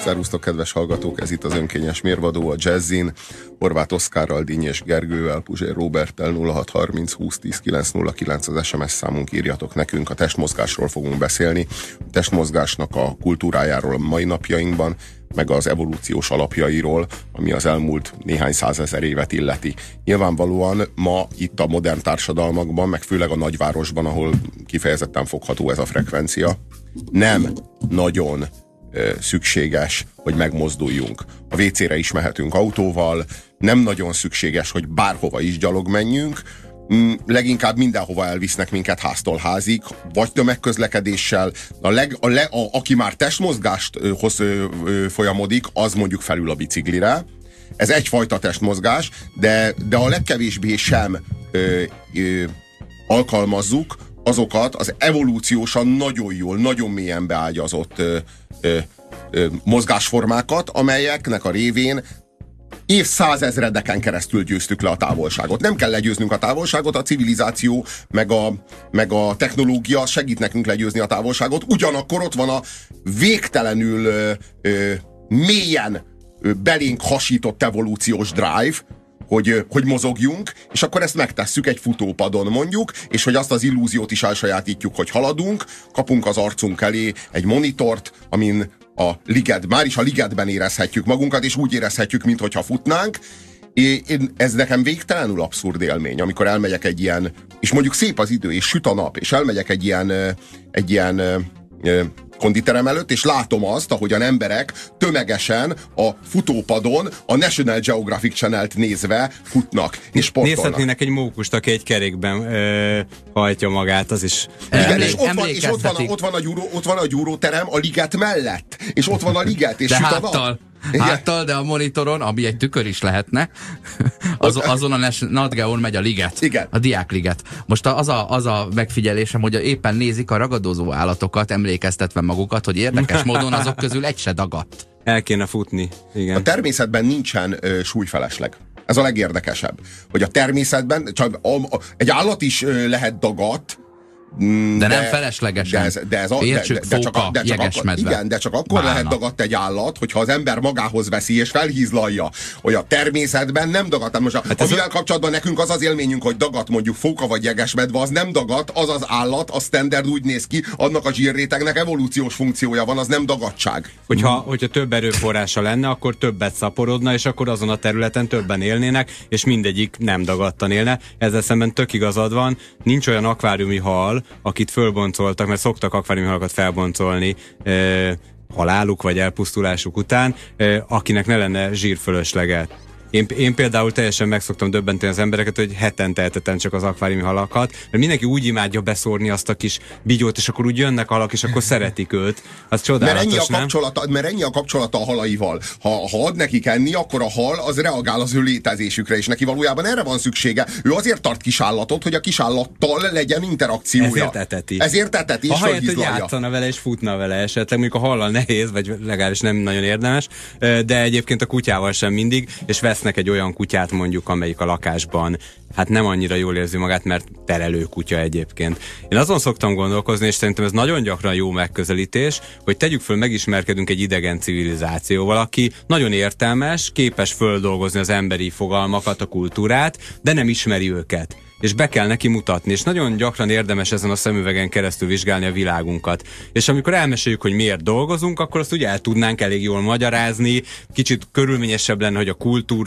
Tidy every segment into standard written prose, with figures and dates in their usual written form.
Szervusztok, kedves hallgatók, ez itt az Önkényes Mérvadó, a Jazzin, Horváth Oszkárral, Dínyés Gergővel, Puzsér Róberttel, 0630 20 10 909 az SMS számunk, írjatok nekünk, a testmozgásról fogunk beszélni, a testmozgásnak a kultúrájáról a mai napjainkban, meg az evolúciós alapjairól, ami az elmúlt néhány százezer évet illeti. Nyilvánvalóan ma itt a modern társadalmakban, meg főleg a nagyvárosban, ahol kifejezetten fogható ez a frekvencia, nem nagyon szükséges, hogy megmozduljunk. A WC-re is mehetünk autóval, nem nagyon szükséges, hogy bárhova is gyalog menjünk, leginkább mindenhova elvisznek minket háztól házig, vagy tömegközlekedéssel. Aki már testmozgáshoz folyamodik, az mondjuk felül a biciklire. Ez egyfajta testmozgás, de a legkevésbé sem alkalmazzuk azokat az evolúciósan nagyon jól, nagyon mélyen beágyazott mozgásformákat, amelyeknek a révén évszázezredeken keresztül győztük le a távolságot. Nem kell legyőznünk a távolságot, a civilizáció meg a technológia segít nekünk legyőzni a távolságot, ugyanakkor ott van a végtelenül mélyen belénk hasított evolúciós drive, hogy mozogjunk, és akkor ezt megtesszük egy futópadon mondjuk, és hogy azt az illúziót is elsajátítjuk, hogy haladunk, kapunk az arcunk elé egy monitort, amin már is a ligetben érezhetjük magunkat, és úgy érezhetjük, minthogyha futnánk. Ez nekem végtelenül abszurd élmény, amikor elmegyek egy ilyen, és mondjuk szép az idő, és süt a nap, és elmegyek egy ilyen konditerem előtt, és látom azt, ahogyan emberek tömegesen a futópadon a National Geographic Channelt nézve futnak és sportolnak. Nézhetnének egy mókust, aki egy kerékben hajtja magát, az is. Igen, és ott van a gyúróterem a liget mellett, és ott van a liget, és süt a nap. Háttal, de a monitoron, ami egy tükör is lehetne, azon a Nat Geón megy a liget. Igen. A diákliget. Most az a megfigyelésem, hogy éppen nézik a ragadozó állatokat, emlékeztetve magukat, hogy érdekes módon azok közül egy se dagadt. El kéne futni. Igen. A természetben nincsen súlyfelesleg. Ez a legérdekesebb. Hogy a természetben csak egy állat is lehet dagadt, de nem feleslegesen. Értsük, fóka, jegesmedve. Igen, de csak akkor lehet dagadt egy állat, hogyha az ember magához veszi és felhízlalja, hogy a természetben nem dagadt. Most amivel kapcsolatban nekünk az élményünk, hogy dagadt mondjuk fóka vagy jegesmedve, az nem dagadt, az az állat, a standard úgy néz ki, annak a zsírrétegnek evolúciós funkciója van, az nem dagadtság. Hogyha több erőforrása lenne, akkor többet szaporodna, és akkor azon a területen többen élnének, és mindegyik nem dagadtan élne. Ezzel szemben tök igazad van, nincs olyan akváriumi hal, akit fölboncoltak, mert szoktak akváriumi halakat felboncolni haláluk vagy elpusztulásuk után, akinek ne lenne zsírfölösleget. Én például teljesen meg szoktam döbbenteni az embereket, hogy hetente etetem csak az akváriumi halakat, mert mindenki úgy imádja beszórni azt a kis bigyót, és akkor úgy jönnek halak, és akkor szeretik őt. Az csodálatos, mert ennyi a kapcsolata a halaival. Ha ad nekik enni, akkor a hal az reagál az ő létezésükre, és neki valójában erre van szüksége. Ő azért tart kisállatot, hogy a kisállattal legyen interakciója. Ezért eteti. És ahelyett, hogy játszana vele és futna vele esetleg, mondjuk a hallal nehéz, vagy legalábbis nem nagyon érdemes, de egyébként a kutyával sem mindig, és vesznek egy olyan kutyát mondjuk, amelyik a lakásban hát nem annyira jól érzi magát, mert terelő kutya egyébként. Én azon szoktam gondolkozni, és szerintem ez nagyon gyakran jó megközelítés, hogy tegyük föl, megismerkedünk egy idegen civilizációval, aki nagyon értelmes, képes földolgozni az emberi fogalmakat, a kultúrát, de nem ismeri őket. És be kell neki mutatni, és nagyon gyakran érdemes ezen a szemüvegen keresztül vizsgálni a világunkat. És amikor elmeséljük, hogy miért dolgozunk, akkor azt ugye el tudnánk elég jól magyarázni, kicsit körülményesebb lenne, hogy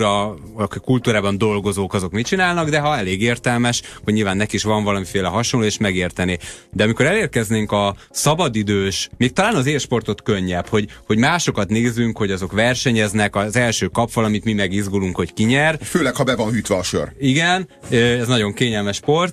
a kultúrában dolgozók azok mit csinálnak, de ha elég értelmes, hogy nyilván neki is van valamiféle hasonló, és megérteni. De amikor elérkeznénk a szabadidős, még talán az élsportot könnyebb, hogy másokat nézzünk, hogy azok versenyeznek, az első kap valamit, mi meg izgulunk, hogy ki nyer. Főleg, ha be van hűtve a sör. Igen, ez nagyon kényelmes sport,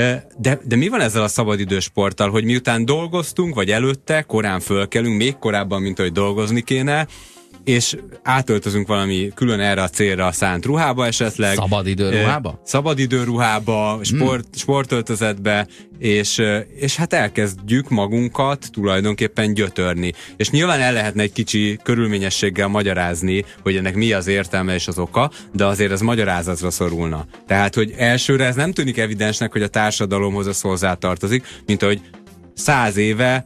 de mi van ezzel a szabadidős sporttal, hogy miután dolgoztunk, vagy előtte, korán fölkelünk, még korábban, mint hogy dolgozni kéne, és átöltözünk valami külön erre a célra szánt ruhába esetleg. Szabadidőruhába? Szabadidőruhába, sportöltözetbe, és hát elkezdjük magunkat tulajdonképpen gyötörni. És nyilván el lehetne egy kicsi körülményességgel magyarázni, hogy ennek mi az értelme és az oka, de azért ez magyarázatra szorulna. Tehát, hogy elsőre ez nem tűnik evidensnek, hogy a társadalomhoz ez hozzátartozik, mint ahogy 100 éve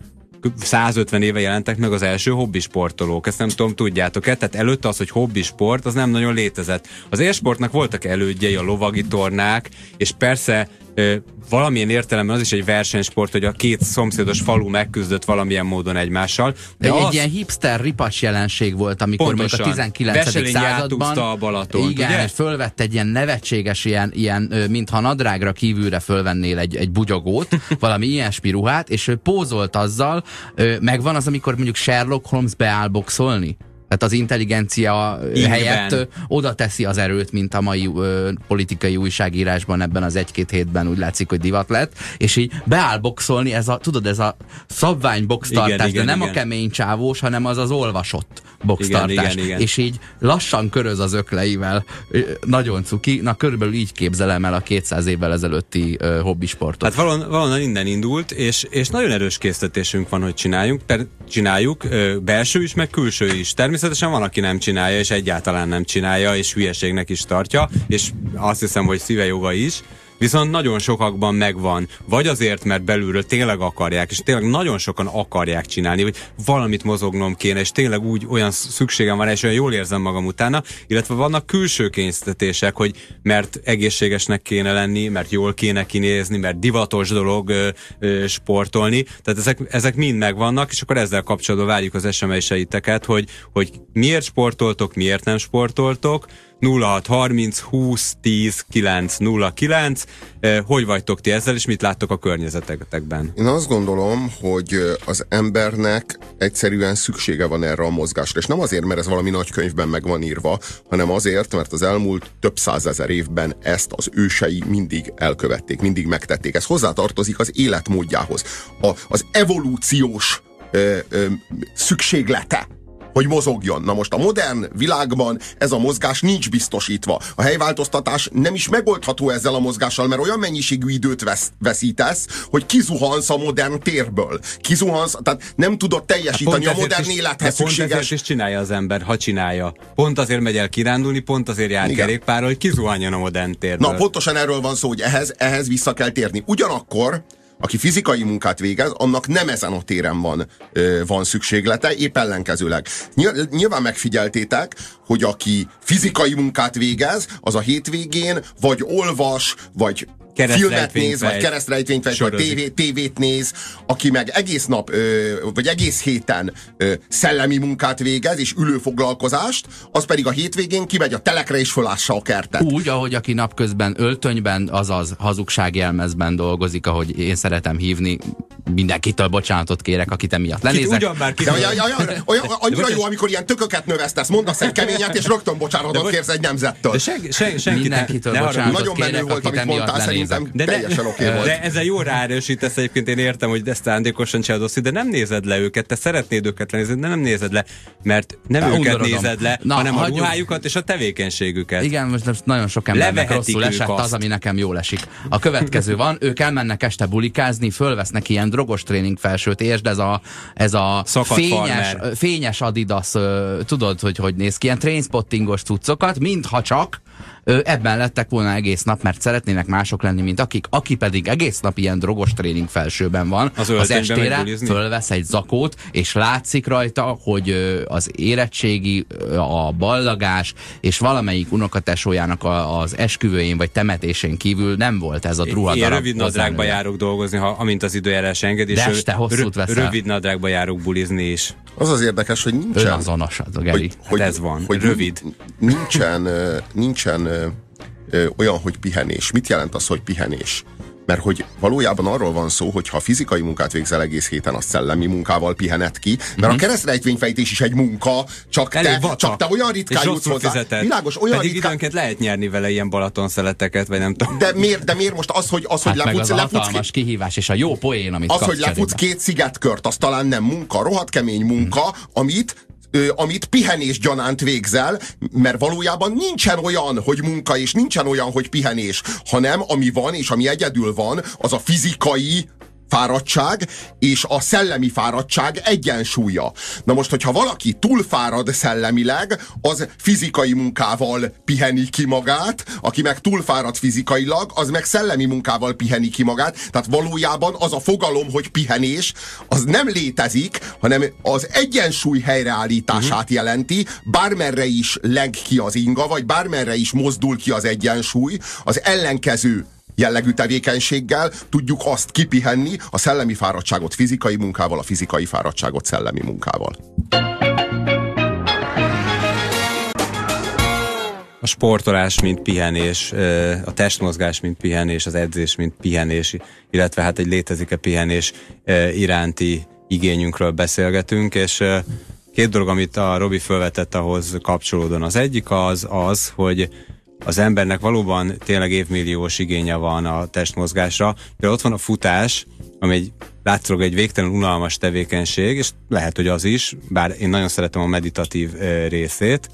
150 éve jelentek meg az első hobbisportolók. Ezt nem tudom, tudjátok-e? Tehát előtte az, hogy hobbisport, az nem nagyon létezett. Az élsportnak voltak elődjei, a lovagi tornák, és persze valamilyen értelemben az is egy versenysport, hogy a két szomszédos falu megküzdött valamilyen módon egymással. De egy ilyen hipster ripacs jelenség volt, amikor mondjuk a 19. században a Balatont, igen, ugye? fölvett egy ilyen nevetséges, ilyen mintha nadrágra kívülre fölvennél egy bugyogót, valami ilyesmi ruhát, és ő pózolt azzal, megvan az, amikor mondjuk Sherlock Holmes beáll boxolni? Tehát az intelligencia helyett oda teszi az erőt, mint a mai politikai újságírásban ebben az 1-2 hétben úgy látszik, hogy divat lett, és így beáll boxolni, ez a szabvány boxtartás, de nem a kemény csávós, hanem az olvasott boxtartás. Igen. És így lassan köröz az ökleivel, nagyon cuki, na körülbelül így képzelem el a 200 évvel ezelőtti hobbisportot. Hát valahonnan innen indult, és nagyon erős késztetésünk van, hogy csináljuk, belső is, meg külső is. Természetesen van, aki nem csinálja, és egyáltalán nem csinálja, és hülyeségnek is tartja, és azt hiszem, hogy szíve joga is. Viszont nagyon sokakban megvan, vagy azért, mert belülről tényleg akarják, és tényleg nagyon sokan akarják csinálni, hogy valamit mozognom kéne, és tényleg úgy olyan szükségem van, és olyan jól érzem magam utána, illetve vannak külső kényszerítések, hogy mert egészségesnek kéne lenni, mert jól kéne kinézni, mert divatos dolog sportolni, tehát ezek mind megvannak, és akkor ezzel kapcsolatban várjuk az SMS-eiteket, hogy miért sportoltok, miért nem sportoltok, 0630 20 10 909. Hogy vagytok ti ezzel, és mit láttok a környezetekben? Én azt gondolom, hogy az embernek egyszerűen szüksége van erre a mozgásra. És nem azért, mert ez valami nagy könyvben meg van írva, hanem azért, mert az elmúlt több százezer évben ezt az ősei mindig elkövették, mindig megtették. Ez hozzátartozik az életmódjához. Az evolúciós szükséglete, hogy mozogjon. Na most a modern világban ez a mozgás nincs biztosítva. A helyváltoztatás nem is megoldható ezzel a mozgással, mert olyan mennyiségű időt veszítesz, hogy kizuhansz a modern térből. Tehát nem tudod teljesíteni a modern élethez szükséges... Pont ezért is csinálja az ember, ha csinálja. Pont azért megy el kirándulni, pont azért jár kerékpárral, hogy kizuhanjon a modern térből. Na, pontosan erről van szó, hogy ehhez vissza kell térni. Ugyanakkor aki fizikai munkát végez, annak nem ezen a téren van szükséglete, épp ellenkezőleg. Nyilván megfigyeltétek, hogy aki fizikai munkát végez, az a hétvégén vagy olvas, vagy filmet néz, vagy keresztrejtvényt vegy, vagy tévét néz, aki meg egész nap, vagy egész héten szellemi munkát végez, és ülőfoglalkozást, az pedig a hétvégén kimegy a telekre, és fölássa a kertet. Úgy, ahogy aki napközben öltönyben, azaz hazugságjelmezben dolgozik, ahogy én szeretem hívni, mindenkitől bocsánatot kérek, akit emiatt lenézek. Annyira jó, amikor ilyen tököket növesztesz, mondasz egy keményet, és rögtön bocsánatot kérsz egy nemzettől. De mindenkitől bocsánatot kérek, akit emiatt lenézek. Teljesen oké volt. De ezzel jó ráerősítesz, egyébként én értem, hogy ezt szándékosan csinálod, de nem nézed le őket, te szeretnéd őket lenézni, de nem nézed le, mert nem őket nézed le, hanem a ruhájukat és a tevékenységüket. Igen, most nagyon sok embernek rosszul esett az, ami nekem jól esik. A következő van, ők elmennek este bulikázni, fölvesznek ilyen drogos tréning felsőt, értsd, ez a fényes Adidas, tudod, hogy néz ki, ilyen trainspottingos cuccokat, mintha csak ebben lettek volna egész nap, mert szeretnének mások lenni, mint aki pedig egész nap ilyen drogos tréning felsőben van, az estére fölvesz egy zakót, és látszik rajta, hogy az érettségi, a ballagás, és valamelyik unokatesójának az esküvőjén vagy temetésén kívül nem volt ez a ruhadarab. Én rövid nadrágba járok dolgozni, amint az időjárás enged, és rövid nadrágba járok bulizni is. Az az érdekes, hogy nincsen... Önazonos az a Geri. Hogy ez van, hogy rövid. Nincsen olyan, hogy pihenés. Mit jelent az, hogy pihenés? Mert hogy valójában arról van szó, hogy ha fizikai munkát végzel egész héten, a szellemi munkával pihened ki, mert a keresztrejtvényfejtés is egy munka, csak te olyan ritkán jutsz hozzá. Világos, olyan pedig időnként lehet nyerni vele ilyen Balaton-szeleteket, vagy nem tudom. De miért most az, hogy lefutsz... az hatalmas kihívás, és a jó poén, amit az, hogy lefutsz 2 szigetkört, az talán nem munka, rohadt kemény munka, amit pihenés gyanánt végzel, mert valójában nincsen olyan, hogy munka, és nincsen olyan, hogy pihenés, hanem ami van, és ami egyedül van, az a fizikai fáradtság és a szellemi fáradtság egyensúlya. Na most, hogyha valaki túlfárad szellemileg, az fizikai munkával piheni ki magát, aki meg túlfárad fizikailag, az meg szellemi munkával piheni ki magát. Tehát valójában az a fogalom, hogy pihenés, az nem létezik, hanem az egyensúly helyreállítását jelenti, bármerre is leng ki az inga, vagy bármerre is mozdul ki az egyensúly, az ellenkező jellegű tevékenységgel tudjuk azt kipihenni, a szellemi fáradtságot fizikai munkával, a fizikai fáradtságot szellemi munkával. A sportolás, mint pihenés, a testmozgás, mint pihenés, az edzés, mint pihenés, illetve hát egy létezik-e pihenés iránti igényünkről beszélgetünk, és két dolog, amit a Robi felvetett, ahhoz kapcsolódóan. Az egyik az, hogy az embernek valóban tényleg évmilliós igénye van a testmozgásra. Például ott van a futás, ami látszólag egy végtelen unalmas tevékenység, és lehet, hogy az is, bár én nagyon szeretem a meditatív részét,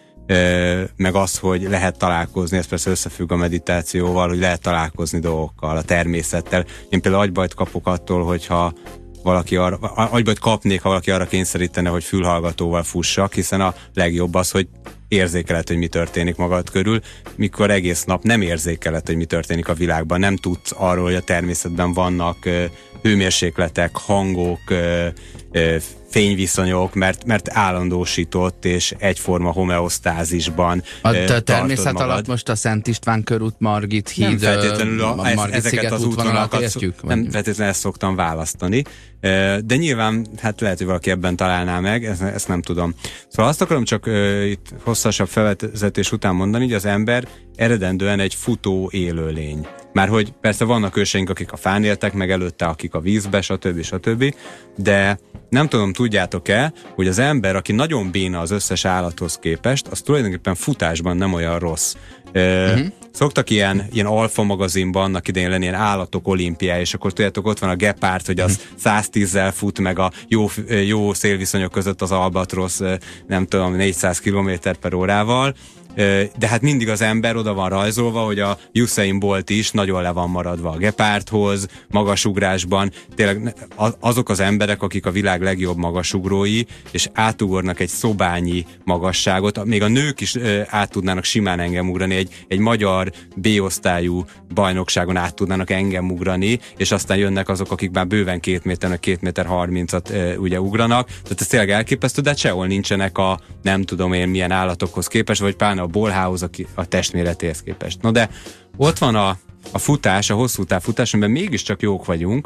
meg az, hogy lehet találkozni, ez persze összefügg a meditációval, hogy lehet találkozni dolgokkal, a természettel. Én például agybajt kapok attól, hogyha valaki agybajt kapnék, ha valaki arra kényszerítene, hogy fülhallgatóval fussak, hiszen a legjobb az, hogy érzékeled, hogy mi történik magad körül, mikor egész nap nem érzékeled, hogy mi történik a világban, nem tudsz arról, hogy a természetben vannak hőmérsékletek, hangok, fényviszonyok, mert állandósított és egyforma homeosztázisban a természet alatt most a Szent István körút, Margit híd, nem feltétlenül ezeket az útvonalakat értjük? Nem feltétlenül ezt szoktam választani, de nyilván hát lehet, hogy valaki ebben találná meg, ezt nem tudom. Szóval azt akarom csak itt hosszasabb felvezetés után mondani, hogy az ember eredendően egy futó élőlény. Márhogy persze vannak őseink, akik a fán éltek, meg előtte akik a vízbe, stb. De nem tudom, tudjátok-e, hogy az ember, aki nagyon béna az összes állathoz képest, az tulajdonképpen futásban nem olyan rossz. Szoktak ilyen Alfa magazinban annak idején lenni ilyen állatok olimpiája, és akkor tudjátok, ott van a gepárd, hogy az 110-zel fut, meg a jó szélviszonyok között az albatrosz, nem tudom, 400 km/h-val. De hát mindig az ember oda van rajzolva, hogy a Usain Bolt is nagyon le van maradva a gepárdhoz, magasugrásban. Tényleg azok az emberek, akik a világ legjobb magasugrói, és átugornak egy szobányi magasságot, még a nők is át tudnának simán engem ugrani, egy magyar B-osztályú bajnokságon át tudnának engem ugrani, és aztán jönnek azok, akik már bőven 2 méternek 2,30 m ugye ugranak. Tehát ez tényleg elképesztő, de sehol nincsenek a nem tudom én milyen állatokhoz képest, vagy pláne a bolhához a testméretéhez képest. No de ott van a futás, a hosszú távfutás, amiben mégiscsak jók vagyunk.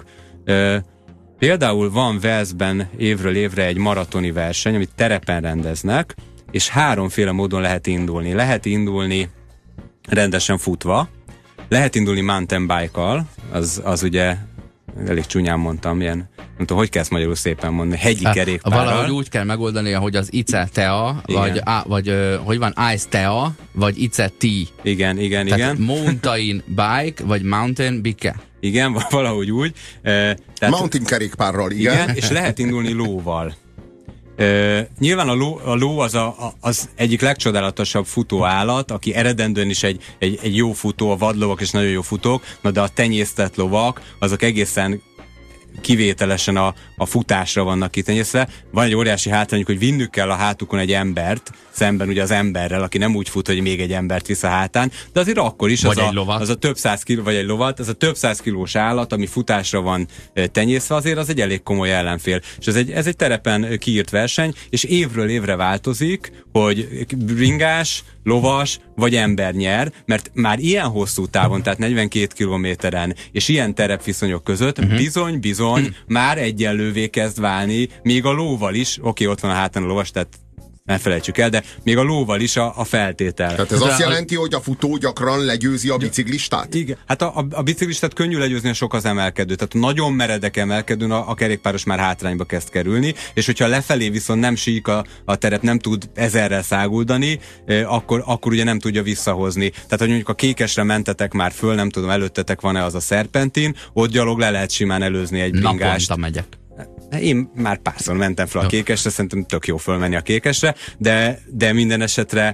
Például van Walesben évről évre egy maratoni verseny, amit terepen rendeznek, és 3 módon lehet indulni. Lehet indulni rendesen futva, lehet indulni mountain bike-kal, az ugye elég csúnyán mondtam, ilyen, nem tudom, hogy kell ezt magyarul szépen mondani, hegyi kerékpárral. Valahogy úgy kell megoldani, hogy az ICE-TEA, vagy hogy van ICE-TEA, vagy ICE-T. Igen. Mountain bike, vagy mountain bike. Igen, valahogy úgy. Mountain kerékpárral, igen. És lehet indulni lóval. Nyilván a ló az egyik legcsodálatosabb futóállat, aki eredendően is egy jó futó, a vadlovak is nagyon jó futók, de a tenyésztett lovak, azok egészen kivételesen a futásra vannak kitenyészve. Van egy óriási hátrányuk, hogy vinnük kell a hátukon egy embert, szemben ugye az emberrel, aki nem úgy fut, hogy még egy embert visz a hátán, de azért akkor is az a több száz kiló, vagy egy lovat, ez a több száz kilós állat, ami futásra van tenyészve, azért az egy elég komoly ellenfél. És ez egy terepen kiírt verseny, és évről évre változik, hogy bringás, lovas vagy ember nyer, mert már ilyen hosszú távon, tehát 42 kilométeren, és ilyen terepviszonyok között bizony már egyenlővé kezd válni, még a lóval is, oké, ott van a hátán a lovas, tehát ne felejtsük el, de még a lóval is a feltétel. Tehát ez azt jelenti, hogy a futó gyakran legyőzi a biciklistát? Igen. Hát a biciklistát könnyű legyőzni, sok az emelkedő. Tehát nagyon meredek emelkedőn a kerékpáros már hátrányba kezd kerülni, és hogyha lefelé viszont nem sík a terep, nem tud 1000-rel száguldani, akkor ugye nem tudja visszahozni. Tehát, hogy mondjuk a Kékesre mentetek már föl, nem tudom, előttetek van-e az a szerpentin, ott gyalog le lehet simán előzni egy bringást. Naponta megyek. Én már párszor mentem fel a Kékesre, szerintem tök jó fölmenni a Kékesre, de minden esetre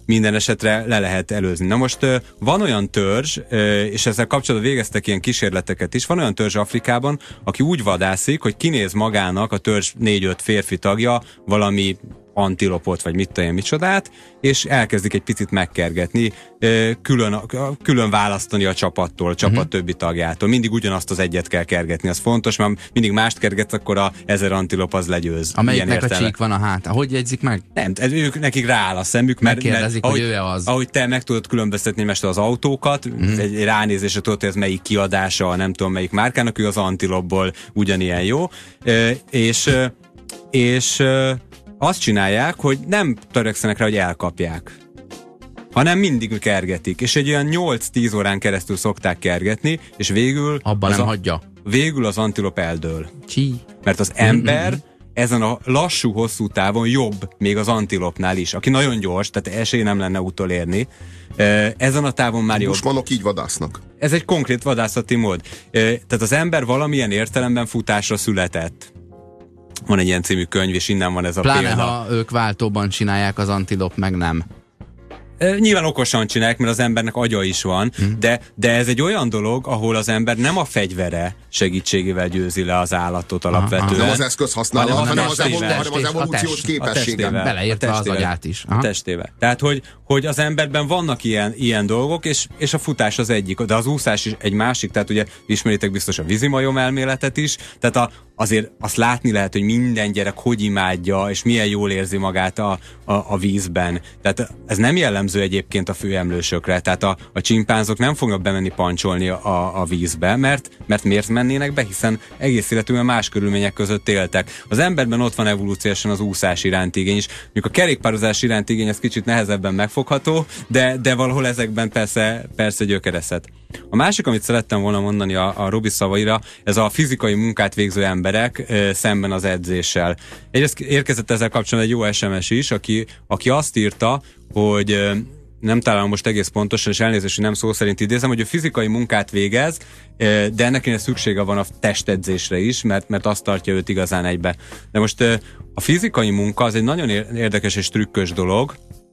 minden esetre le lehet előzni. Na most van olyan törzs, és ezzel kapcsolatban végeztek ilyen kísérleteket is, van olyan törzs Afrikában, aki úgy vadászik, hogy kinéz magának a törzs 4-5 férfi tagja valami antilopot, vagy mit tudom, micsodát, és elkezdik egy picit megkergetni, külön választani a csapattól, a csapat többi tagjától. Mindig ugyanazt az egyet kell kergetni, az fontos, mert mindig mást kergetsz, akkor a 1000 antilop az legyőz. Amelyiknek a csík van a hátán. Hogy jegyzik meg? Nem, nekik rááll a szemük, mert hogy ő az. Ahogy te meg tudod különböztetni most az autókat, egy ránézésre tudod, hogy ez melyik kiadása, nem tudom melyik márkának, ő az antilopból ugyanilyen jó. És azt csinálják, hogy nem törekszenek rá, hogy elkapják, hanem mindig kergetik. És egy olyan 8-10 órán keresztül szokták kergetni, és végül végül az antilop eldől. Mert az ember ezen a lassú, hosszú távon jobb még az antilopnál is, aki nagyon gyors, tehát esély nem lenne utolérni. Ezen a távon már jobb. Bushmanok így vadásznak. Ez egy konkrét vadászati mód. Tehát az ember valamilyen értelemben futásra született. Van egy ilyen című könyv, és innen van ez a példa. Pláne, ha ők váltóban csinálják, az antilop meg nem. Nyilván okosan csinálják, mert az embernek agya is van, de ez egy olyan dolog, ahol az ember nem a fegyvere segítségével győzi le az állatot alapvetően. Nem az eszköz használat, hanem az evolúciós képessége. Beleértve az agyát is. A testével. Tehát, hogy az emberben vannak ilyen dolgok, és a futás az egyik, de az úszás is egy másik, tehát ugye ismeritek biztos a vízimajom elméletet is, tehát azért azt látni lehet, hogy minden gyerek hogy imádja, és milyen jól érzi magát a vízben. Tehát ez nem jellemző egyébként a főemlősökre, tehát a csimpánzok nem fognak bemenni pancsolni a vízbe, mert miért mennének be, hiszen egész életükben más körülmények között éltek. Az emberben ott van evolúciósan az úszás iránti igény is. Mondjuk a kerékpározás iránti igény ez kicsit nehezebben megfogható, de valahol ezekben persze gyökerezhet. A másik, amit szerettem volna mondani a Robi szavaira, ez a fizikai munkát végző emberek szemben az edzéssel. Egyrészt érkezett ezzel kapcsolatban egy jó SMS is, aki azt írta, hogy nem találom most egész pontosan, és elnézést, hogy nem szó szerint idézem, hogy a fizikai munkát végez, de ennek szüksége van a testedzésre is, mert azt tartja őt igazán egybe. De most a fizikai munka az egy nagyon érdekes és trükkös dolog,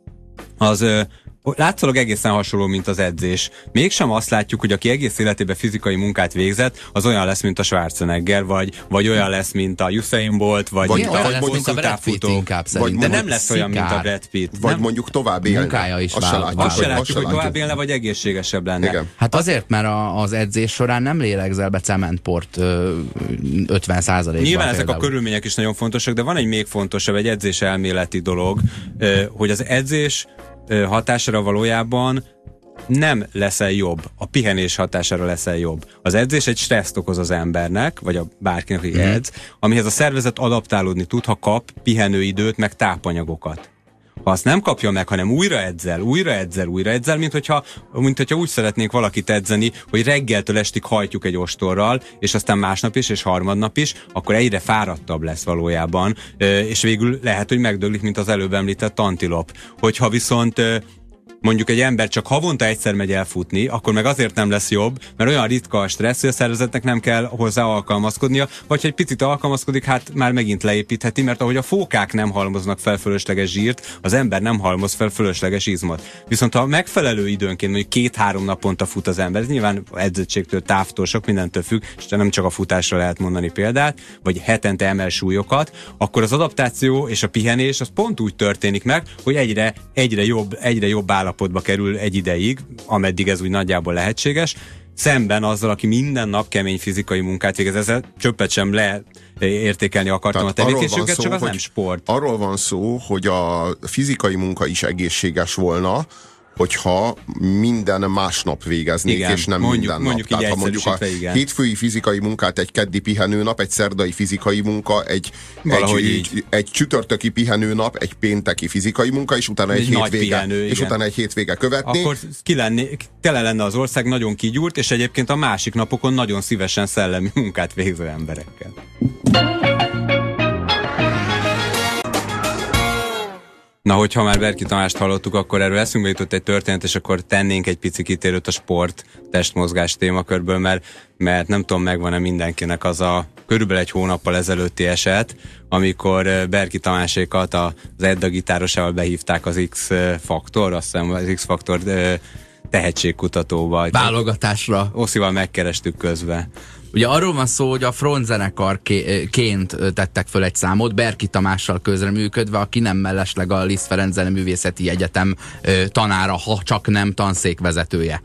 az látszólag egészen hasonló, mint az edzés. Mégsem azt látjuk, hogy aki egész életében fizikai munkát végzett, az olyan lesz, mint a Schwarzenegger, vagy olyan lesz, mint a Usain Bolt, vagy olyan lesz, mint a Brad Pitt inkább szerintem. De nem lesz olyan, mint a Brad Pitt. Vagy nem? Mondjuk tovább élne. Munkája is azt se látjuk, hogy tovább élne, vagy egészségesebb lenne. Igen. Hát azért, mert az edzés során nem lélegzel be cementport 50%-ban. Nyilván ezek a körülmények is nagyon fontosak, de van egy még fontosabb, egy edzés elméleti dolog, hogy az edzés hatására valójában nem leszel jobb, a pihenés hatására leszel jobb. Az edzés egy stresszt okoz az embernek, vagy a bárkinek, aki edz, amihez a szervezet adaptálódni tud, ha kap pihenőidőt, meg tápanyagokat. Ha azt nem kapja meg, hanem újra edzel, mint hogyha úgy szeretnénk valakit edzeni, hogy reggeltől estig hajtjuk egy ostorral, és aztán másnap is, és harmadnap is, akkor egyre fáradtabb lesz valójában, és végül lehet, hogy megdöglik, mint az előbb említett antilop. Hogyha viszont mondjuk egy ember csak havonta egyszer megy elfutni, akkor meg azért nem lesz jobb, mert olyan ritka a stressz, hogy a szervezetnek nem kell hozzá alkalmazkodnia, vagy ha egy picit alkalmazkodik, hát már megint leépítheti, mert ahogy a fókák nem halmoznak fel fölösleges zsírt, az ember nem halmoz fel fölösleges izmot. Viszont ha megfelelő időnként, mondjuk 2-3 naponta fut az ember, ez nyilván edzettségtől, távtól, sok mindentől függ, és nem csak a futásra lehet mondani példát, vagy hetente emel súlyokat, akkor az adaptáció és a pihenés az pont úgy történik meg, hogy egyre jobb állapotba kerül egy ideig, ameddig ez úgy nagyjából lehetséges, szemben azzal, aki minden nap kemény fizikai munkát végez. Ezzel csöppet sem leértékelni akartam tehát a tevékenységüket, csak az nem sport. Arról van szó, hogy a fizikai munka is egészséges volna, hogyha minden másnap végeznék, igen, és nem minden nap. Tehát ha mondjuk a hétfői fizikai munkát egy keddi pihenőnap, egy szerdai fizikai munka, egy csütörtöki pihenőnap, egy pénteki fizikai munka, és utána egy hétvége, és utána egy hétvége követni. Akkor tele lenne az ország nagyon kigyúrt, és egyébként a másik napokon nagyon szívesen szellemi munkát végző emberekkel. Na, hogyha már Berki Tamást hallottuk, akkor erről eszünkbe jutott egy történet, és akkor tennénk egy pici kitérőt a sport testmozgás témakörből, mert nem tudom, megvan-e mindenkinek az a körülbelül egy hónappal ezelőtti eset, amikor Berki Tamásékat az Edda gitárosával behívták az X-faktor, azt hiszem az X-faktor tehetségkutatóba. Válogatásra. Oszival megkerestük közben. Ugye arról van szó, hogy a frontzenekarként tettek föl egy számot, Berki Tamással közreműködve, aki nem mellesleg a Liszt Ferenc Zeneművészeti Egyetem tanára, ha csak nem tanszékvezetője.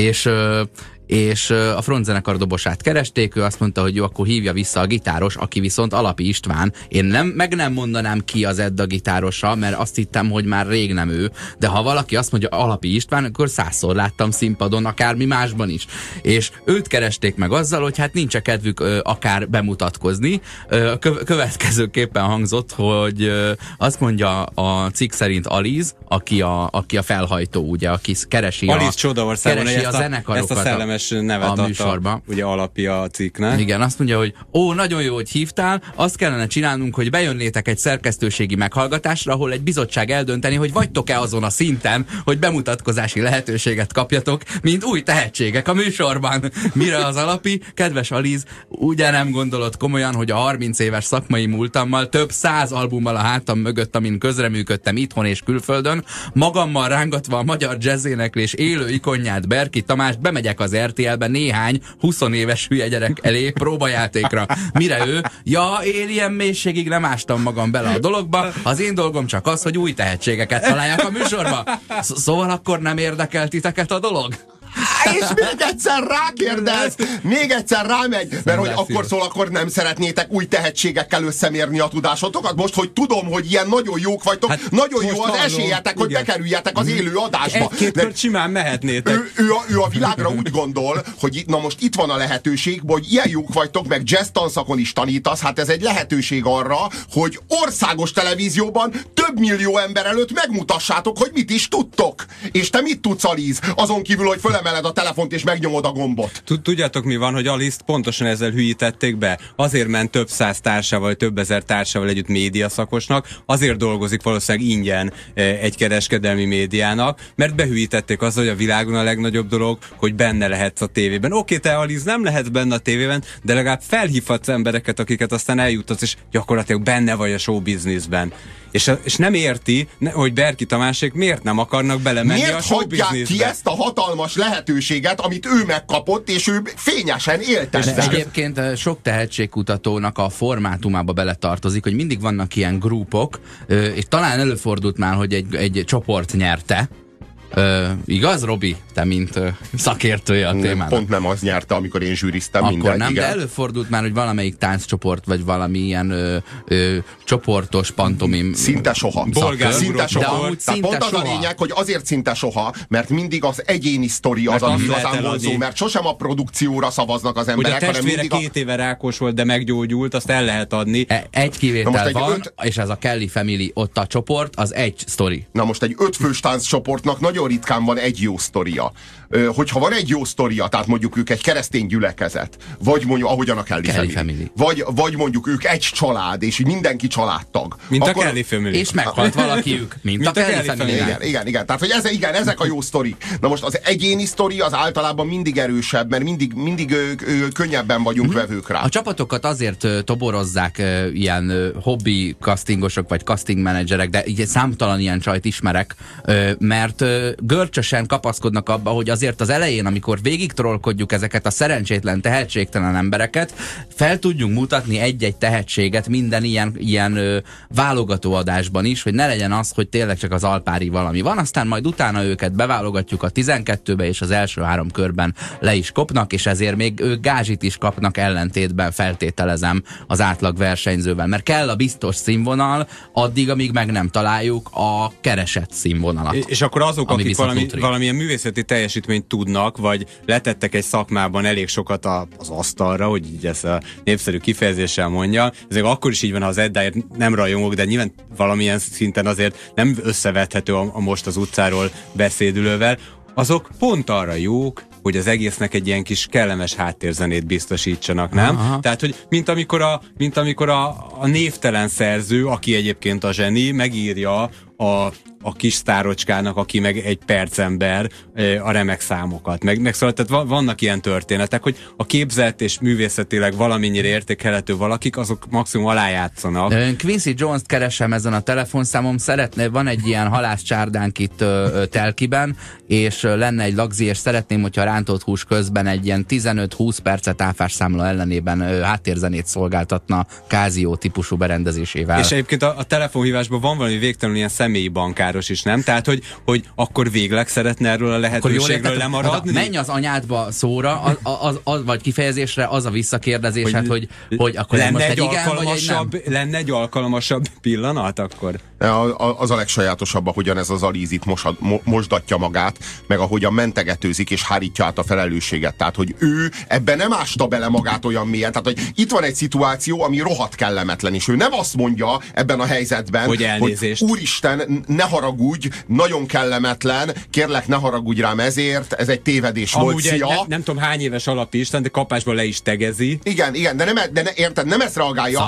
És a frontzenekar dobosát keresték, ő azt mondta, hogy jó, akkor hívja vissza a gitáros, aki viszont Alapi István. Én nem mondanám ki az Edda gitárosa, mert azt hittem, hogy már rég nem ő, de ha valaki azt mondja Alapi István, akkor 100-szor láttam színpadon, akármi másban is. És őt keresték meg azzal, hogy hát nincs kedvük akár bemutatkozni. Következőképpen hangzott, hogy azt mondja a cikk szerint Aliz, aki a felhajtó, ugye, aki keresi a zenekarokat nevet a műsorba. Ugye Alapja a cikknek. Igen, azt mondja, hogy nagyon jó, hogy hívtál, azt kellene csinálnunk, hogy bejönnétek egy szerkesztőségi meghallgatásra, ahol egy bizottság eldönteni, hogy vagytok-e azon a szinten, hogy bemutatkozási lehetőséget kapjatok, mint új tehetségek a műsorban. Mire az Alapi? Kedves Aliz, ugye nem gondolod komolyan, hogy a 30 éves szakmai múltammal, több 100 albummal a hátam mögött, amin közreműködtem itthon és külföldön, magammal rángatva a magyar jazzéneklés élő ikonját, Berki Tamást, bemegyek az RTL-ben néhány 20 éves hülye gyerek elé próbajátékra. Mire ő? Ja, én ilyen mélységig nem ástam magam bele a dologba, az én dolgom csak az, hogy új tehetségeket találjak a műsorba. Szóval akkor nem érdekel titeket a dolog? És még egyszer rákérdez, még egyszer rámegy, mert hogy akkor nem szeretnétek új tehetségekkel összemérni a tudásotokat. Most, hogy tudom, hogy ilyen nagyon jók vagytok, hát nagyon jó az esélyetek, hogy bekerüljetek az élő adásba. Egy-két kört simán mehetnétek. Ő a világra úgy gondol, hogy na most itt van a lehetőség, hogy ilyen jók vagytok, meg jazz tanszakon is tanítasz, hát ez egy lehetőség arra, hogy országos televízióban több millió ember előtt megmutassátok, hogy mit is tudtok. És te mit tudsz, Aliz? Azon kívül, hogy fölemeled a telefont és megnyomod a gombot. Tudjátok mi van, hogy Aliszt pontosan ezzel hülyítették be. Azért ment több száz társával, több ezer társával együtt médiaszakosnak, azért dolgozik valószínűleg ingyen egy kereskedelmi médiának, mert behülyítették azzal, hogy a világon a legnagyobb dolog, hogy benne lehetsz a tévében. Oké, te Aliz nem lehetsz benne a tévében, de legalább felhívhatsz embereket, akiket aztán eljutatsz, és gyakorlatilag benne vagy a showbizniszben. És nem érti, hogy Berki Tamásék miért nem akarnak belemenni a showbizniszbe. Miért hagyják ki ezt a hatalmas lehetőséget, amit ő megkapott, és ő fényesen éltette? Egyébként sok tehetségkutatónak a formátumába beletartozik, hogy mindig vannak ilyen grupok, és talán előfordult már, hogy egy csoport nyerte. Igaz, Robi? Te, mint szakértője a témának. Pont nem az nyerte, amikor én zsűriztem. Akkor nem, igen. De előfordult már, hogy valamelyik tánccsoport, vagy valami ilyen csoportos pantomim. Szinte soha. Szinte soha. Pont az a lényeg, hogy azért szinte soha, mert mindig az egyéni sztori az, ami igazán vonzó, mert sosem a produkcióra szavaznak az emberek, hogy a testvére 2 éve rákos volt, de meggyógyult, azt el lehet adni. Egy kivétel van, és ez a Kelly Family, ott a csoport, az egy sztori. Na most egy 5 fős tánccsoportnak nagyon ritkán van egy jó sztoria. Hogyha van egy jó sztoria, tehát mondjuk ők egy keresztény gyülekezet, vagy mondjuk ahogyan a Kelly Family. Vagy mondjuk ők egy család, és mindenki családtag. Mint akkor, a Kelly Family. És meghalt valakiük, mint a Kelly Family. Igen. Tehát, hogy ezek a jó sztorik. Na most az egyéni sztori az általában mindig erősebb, mert mindig könnyebben vagyunk vevők rá. A csapatokat azért toborozzák ilyen hobbi castingosok, vagy casting menedzserek, de így számtalan ilyen csajt ismerek, mert görcsösen kapaszkodnak abba, hogy azért az elején, amikor végig trollkodjuk ezeket a szerencsétlen, tehetségtelen embereket, fel tudjunk mutatni egy-egy tehetséget minden ilyen válogatóadásban is, hogy ne legyen az, hogy tényleg csak az alpári valami van, aztán majd utána őket beválogatjuk a 12-be, és az első 3 körben le is kopnak, és ezért még ők gázsit is kapnak, ellentétben feltételezem az átlag versenyzővel, mert kell a biztos színvonal, addig, amíg meg nem találjuk a keresett színvonalat. És akkor azok, akik valamilyen művészeti teljesítményt tudnak, vagy letettek egy szakmában elég sokat az asztalra, hogy így ezt a népszerű kifejezéssel mondja, ezek akkor is így van, ha az Eddáért nem rajongok, de nyilván valamilyen szinten azért nem összevethető a most az utcáról beszédülővel, azok pont arra jók, hogy az egésznek egy ilyen kis kellemes háttérzenét biztosítsanak, nem? Aha. Tehát, hogy mint amikor a névtelen szerző, aki egyébként a zseni, megírja a kis sztárocskának, aki meg egy percember, a remek számokat. Meg szóval, tehát vannak ilyen történetek, hogy a képzett és művészetileg valamennyire értékelhető valakik, azok maximum alájátszanak. Quincy Jones-t keresem ezen a telefonszámom, van egy ilyen halászcsárdánk itt Telkiben, és lenne egy lagzi, és szeretném, hogyha a rántott hús közben egy ilyen 15-20 percet áfásszámla ellenében háttérzenét szolgáltatna Casio típusú berendezésével. És egyébként a telefonhívásban van valami végtelenül ilyen személyi bankáros is, nem? Tehát, hogy akkor végleg szeretne erről a lehetőségről lemaradni? Menj az anyádba szóra, vagy kifejezésre az a visszakérdezés, hogy akkor lenne egy alkalmasabb, lenne egy alkalmasabb pillanat akkor? Az a legsajátosabban, hogyan ez az Alízit mosdatja magát, meg ahogyan mentegetőzik és hárítja át a felelősséget. Tehát, hogy ő ebben nem ásta bele magát olyan mélyen. Tehát, hogy itt van egy szituáció, ami rohadt kellemetlen, és ő nem azt mondja ebben a helyzetben, hogy úristen, ne haragudj, nagyon kellemetlen, kérlek, ne haragudj rám ezért, ez egy tévedés volt, szia. Nem tudom hány éves alapisten, de kapásból le is tegezi. Igen, de érted, nem ezt reagálja,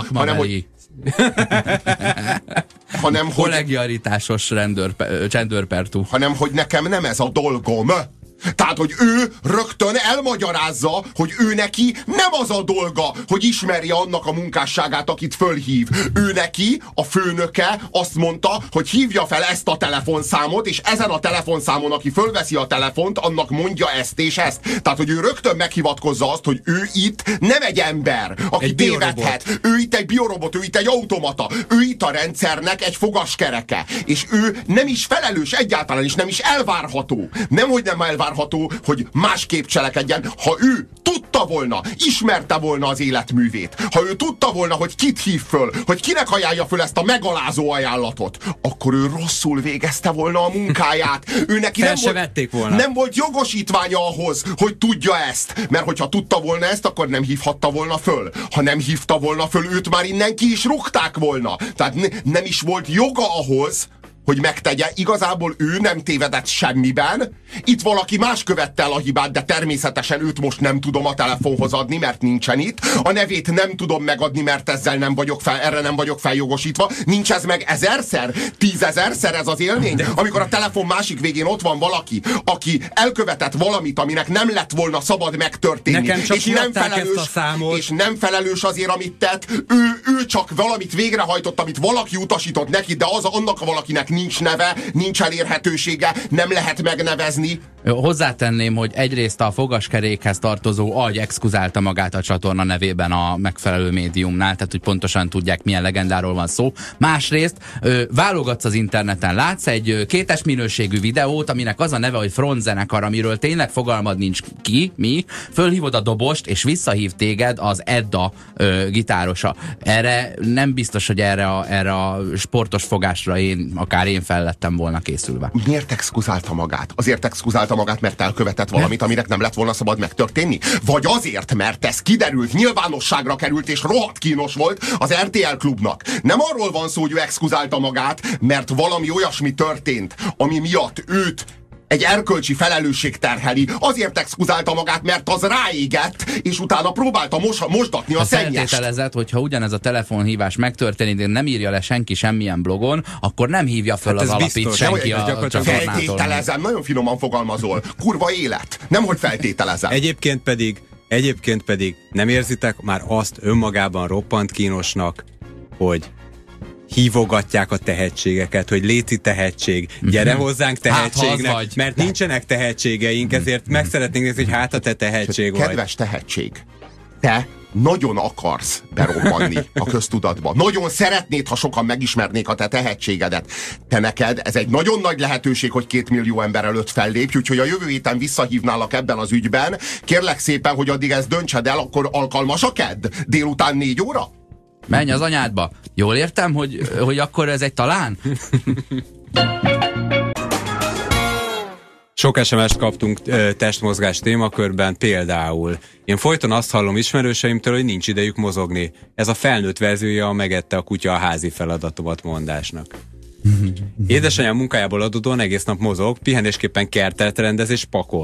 hanem hogy kollegialitásos csendőrpertú. Hanem, hogy nekem nem ez a dolgom. Tehát, hogy ő rögtön elmagyarázza, hogy ő neki nem az a dolga, hogy ismerje annak a munkásságát, akit fölhív. Ő neki, a főnöke azt mondta, hogy hívja fel ezt a telefonszámot, és ezen a telefonszámon, aki fölveszi a telefont, annak mondja ezt és ezt. Tehát, hogy ő rögtön meghivatkozza azt, hogy ő itt nem egy ember, aki egy tévedhet. Ő itt egy biorobot, ő itt egy automata. Ő itt a rendszernek egy fogaskereke. És ő nem is felelős egyáltalán, és nem is elvárható. Nemhogy nem elvárható, hogy másképp cselekedjen. Ha ő tudta volna, ismerte volna az életművét, ha ő tudta volna, hogy kit hív föl, hogy kinek ajánlja föl ezt a megalázó ajánlatot, akkor ő rosszul végezte volna a munkáját. Ő neki nem volt jogosítványa ahhoz, hogy tudja ezt. Mert hogyha tudta volna ezt, akkor nem hívhatta volna föl. Ha nem hívta volna föl, őt már innen ki is rúgták volna. Tehát nem is volt joga ahhoz, hogy megtegye. Igazából ő nem tévedett semmiben. Itt valaki más követte el a hibát, de természetesen őt most nem tudom a telefonhoz adni, mert nincsen itt. A nevét nem tudom megadni, mert ezzel erre nem vagyok feljogosítva. Nincs ez meg 1000-szer, 10.000-szer ez az élmény? Amikor a telefon másik végén ott van valaki, aki elkövetett valamit, aminek nem lett volna szabad megtörténni. Nekem csak és nem felelős azért, amit tett. Ő csak valamit végrehajtott, amit valaki utasított neki, de annak valakinek nincs neve, nincs elérhetősége, nem lehet megnevezni. Hozzátenném, hogy egyrészt a fogaskerékhez tartozó agy exkuzálta magát a csatorna nevében a megfelelő médiumnál, tehát hogy pontosan tudják, milyen legendáról van szó. Másrészt válogatsz az interneten, látsz egy kétes minőségű videót, aminek az a neve, hogy frontzenekar, amiről tényleg fogalmad nincs fölhívod a dobost, és visszahív téged az Edda gitárosa. Erre nem biztos, hogy erre a sportos fogásra akár én fel lettem volna készülve. Miért exkuzálta magát? Azért exkuzálta magát, mert elkövetett valamit, aminek nem lett volna szabad megtörténni? Vagy azért, mert ez kiderült, nyilvánosságra került, és rohadt kínos volt az RTL klubnak. Nem arról van szó, hogy ő exkuzálta magát, mert valami olyasmi történt, ami miatt őt egy erkölcsi felelősség terheli. Azért exkuzálta magát, mert az ráégett, és utána próbálta mosdatni a szennyest. Feltételezett, hogyha ugyanez a telefonhívás megtörténik, de nem írja le senki semmilyen blogon, akkor nem hívja föl az alapít senki a csatornától. Feltételezem, nagyon finoman fogalmazol. Kurva élet. Nemhogy feltételezem. Egyébként pedig nem érzitek már azt önmagában roppant kínosnak, hogy hívogatják a tehetségeket, hogy léci tehetség, gyere hozzánk tehetségnek, mert nincsenek tehetségeink, ezért meg szeretnénk nézni, hogy hát a te tehetség vagy. Kedves tehetség, te nagyon akarsz berobbanni a köztudatba. Nagyon szeretnéd, ha sokan megismernék a te tehetségedet. Te neked ez egy nagyon nagy lehetőség, hogy 2 millió ember előtt fellépj, úgyhogy a jövő héten visszahívnálak ebben az ügyben. Kérlek szépen, hogy addig ezt döntsed el, akkor alkalmas a kedd? Délután 4 óra? Menj az anyádba. Jól értem, hogy akkor ez egy talán? Sok SMS-t kaptunk testmozgás témakörben, például én folyton azt hallom ismerőseimtől, hogy nincs idejük mozogni. Ez a felnőtt verziója, megette a kutya a házi feladatomat mondásnak. Édesanyám munkájából adódóan egész nap mozog, pihenésképpen kertet rendez és pakol.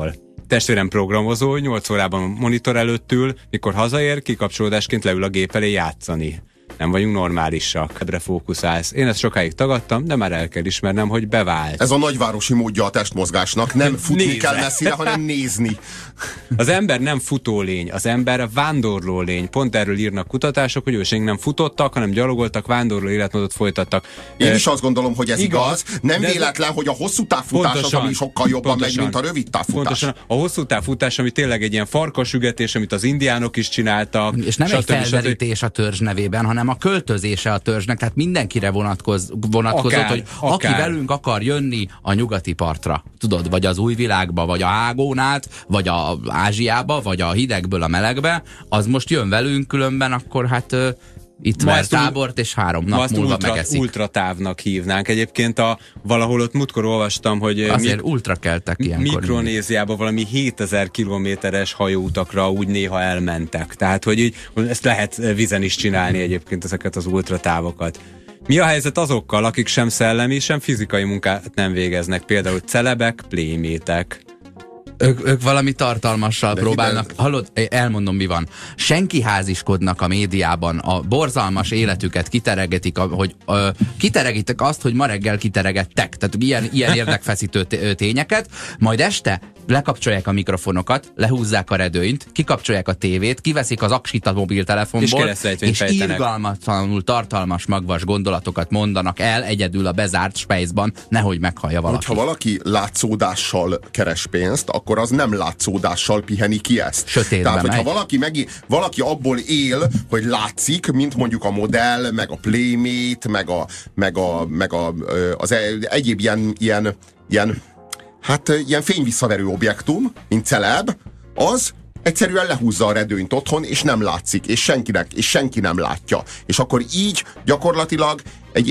testvérem programozó, 8 órában monitor előtt ül, mikor hazaér, kikapcsolódásként leül a gép elé játszani. Nem vagyunk normálisak, ebbre fókuszálsz. Én ezt sokáig tagadtam, de már el kell ismernem, hogy bevált. Ez a nagyvárosi módja a testmozgásnak. Nem futni kell messzire, hanem nézni. Az ember nem futólény, az ember vándorló lény. Pont erről írnak kutatások, hogy őseink nem futottak, hanem gyalogoltak, vándorló életmódot folytattak. Én is azt gondolom, hogy ez igaz. Nem véletlen, hogy a hosszú távfutás az, ami sokkal jobban megy, mint a rövid távfutás. Pontosan. A hosszú távfutás, ami tényleg egy ilyen farkasügetés, amit az indiánok is csináltak. És nem egy felderítés a törzs nevében, hanem a költözése a törzsnek, tehát mindenkire vonatkozott, hogy aki velünk akar jönni a nyugati partra, tudod, vagy az új világba, vagy a hágón át, vagy a Ázsiába, vagy a hidegből a melegbe, az most jön velünk, különben akkor hát itt ver tábort, és 3 nap múlva megeszik. Ultratávnak hívnánk. Egyébként valahol ott múltkor olvastam, hogy azért ultrakeltek ilyenkor. Mikronéziában valami 7000 kilométeres hajóutakra úgy néha elmentek. Tehát, hogy így, ezt lehet vízen is csinálni egyébként ezeket az ultratávokat. Mi a helyzet azokkal, akik sem szellemi, sem fizikai munkát nem végeznek? Például celebek, playmétek. Ők valami tartalmassal próbálnak. Hallod, elmondom, mi van. Senki háziskodnak a médiában, a borzalmas életüket kiteregetik, hogy kiteregitek azt, hogy ma reggel kiteregettek. Tehát ilyen érdekfeszítő tényeket, majd este lekapcsolják a mikrofonokat, lehúzzák a redőnyt, kikapcsolják a tévét, kiveszik az aksit a mobiltelefonból, és irgalmatlanul tartalmas magvas gondolatokat mondanak el egyedül a bezárt spejzban, nehogy meghallja valaki. Ha valaki látszódással keres pénzt, akkor az nem látszódással piheni ki ezt. Sötétben. Tehát, hogyha valaki abból él, hogy látszik, mint mondjuk a modell, meg a playmate, meg az egyéb ilyen fényvisszaverő objektum, mint celeb, az egyszerűen lehúzza a redőnyt otthon, és nem látszik, és senki nem látja. És akkor így gyakorlatilag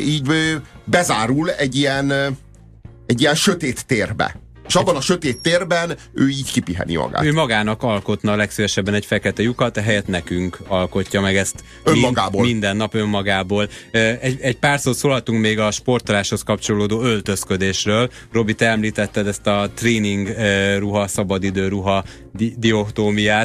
bezárul egy ilyen sötét térbe. És abban a sötét térben ő így kipiheni magát. Ő magának alkotna legszívesebben egy fekete lyukat, ehelyett nekünk alkotja meg ezt minden nap önmagából. Egy pár szót szólhatunk még a sportoláshoz kapcsolódó öltözködésről. Robi, te említetted ezt a tréning ruha, szabadidő ruha dioktómiát.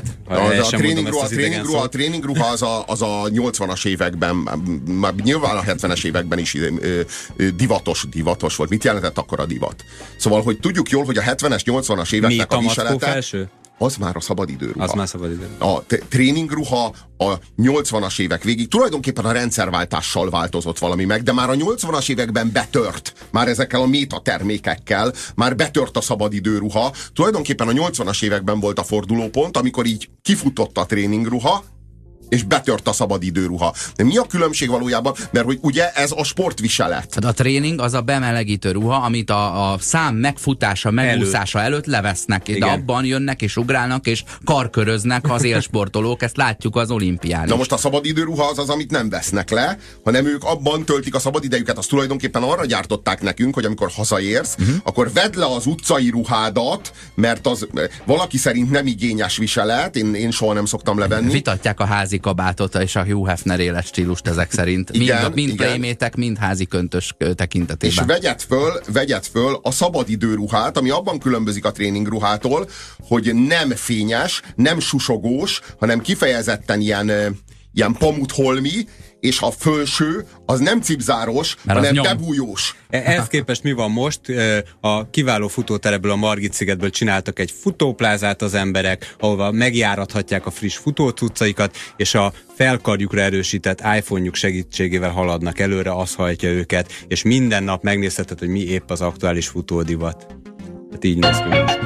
A tréningruha az a 80-as években, nyilván a 70-es években is divatos volt. Mit jelentett akkor a divat? Szóval, hogy tudjuk jól, hogy a 70-es, 80-as éveknek a viselete... Az már a szabadidőruha. Az már szabadidőruha. A tréningruha a 80-as évek végig tulajdonképpen a rendszerváltással változott valami meg, de már a 80-as években betört, már ezekkel a métatermékekkel, már betört a szabadidőruha. Tulajdonképpen a 80-as években volt a fordulópont, amikor így kifutott a tréningruha, és betört a szabadidőruha. De mi a különbség valójában? Mert hogy ugye ez a sportviselet. A tréning az a bemelegítő ruha, amit a szám megfutása, megúszása előtt levesznek. Igen. De abban jönnek és ugrálnak és karköröznek az élsportolók, ezt látjuk az olimpián. Na most a szabadidőruha az, amit nem vesznek le, hanem ők abban töltik a szabadidejüket. Azt tulajdonképpen arra gyártották nekünk, hogy amikor hazaérsz, akkor vedd le az utcai ruhádat, mert az valaki szerint nem igényes viselet, én soha nem szoktam levenni. Vitatják a házi kabátot és a Hugh Hefner éles stílust ezek szerint. Mind playmétek, mind házi köntös tekintetében. És vegyed föl a szabadidőruhát, ami abban különbözik a tréningruhától, hogy nem fényes, nem susogós, hanem kifejezetten ilyen pamutholmi, és a fölső az nem cipzáros, hanem bebújós. Ehhez képest mi van most? A kiváló futótereből, a Margit-szigetből csináltak egy futóplázát az emberek, ahova megjárathatják a friss futócuccaikat, és a felkarjukra erősített iPhone-juk segítségével haladnak előre, az hajtja őket, és minden nap megnézheted, hogy mi épp az aktuális futódivat. Hát így néz ki most.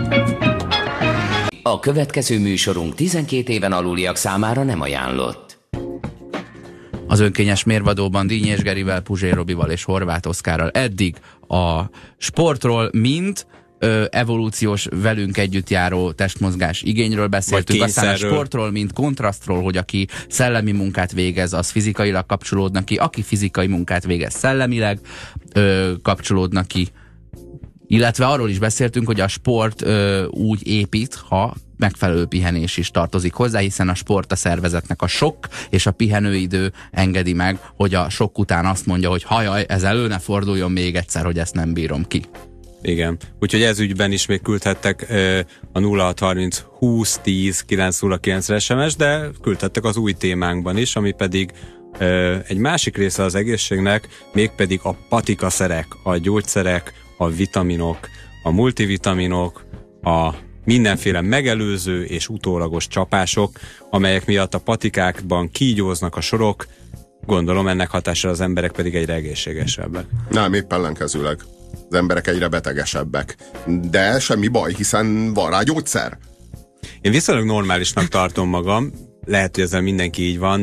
A következő műsorunk 12 éven aluliak számára nem ajánlott. Az önkényes mérvadóban Dínyés Gerivel, Puzsér Robival és Horváth Oszkárral eddig a sportról, mint evolúciós velünk együtt járó testmozgás igényről beszéltünk, aztán a sportról, mint kontrasztról, hogy aki szellemi munkát végez, az fizikailag kapcsolódnak ki, aki fizikai munkát végez, szellemileg kapcsolódnak ki. Illetve arról is beszéltünk, hogy a sport úgy épít, ha megfelelő pihenés is tartozik hozzá, hiszen a sport a szervezetnek a sok és a pihenőidő engedi meg, hogy a sok után azt mondja, hogy hajaj, ez elő ne forduljon még egyszer, hogy ezt nem bírom ki. Igen. Úgyhogy ez ügyben is még küldhettek a 0630 20 10 909-re SMS, de küldhettek az új témánkban is, ami pedig egy másik része az egészségnek, mégpedig a patikaszerek, a gyógyszerek, a vitaminok, a multivitaminok, a mindenféle megelőző és utólagos csapások, amelyek miatt a patikákban kígyóznak a sorok, gondolom ennek hatására az emberek pedig egyre egészségesebbek. Nem, épp ellenkezőleg. Az emberek egyre betegesebbek. De semmi baj, hiszen van rá gyógyszer. Én viszonylag normálisnak tartom magam, lehet, hogy ezzel mindenki így van,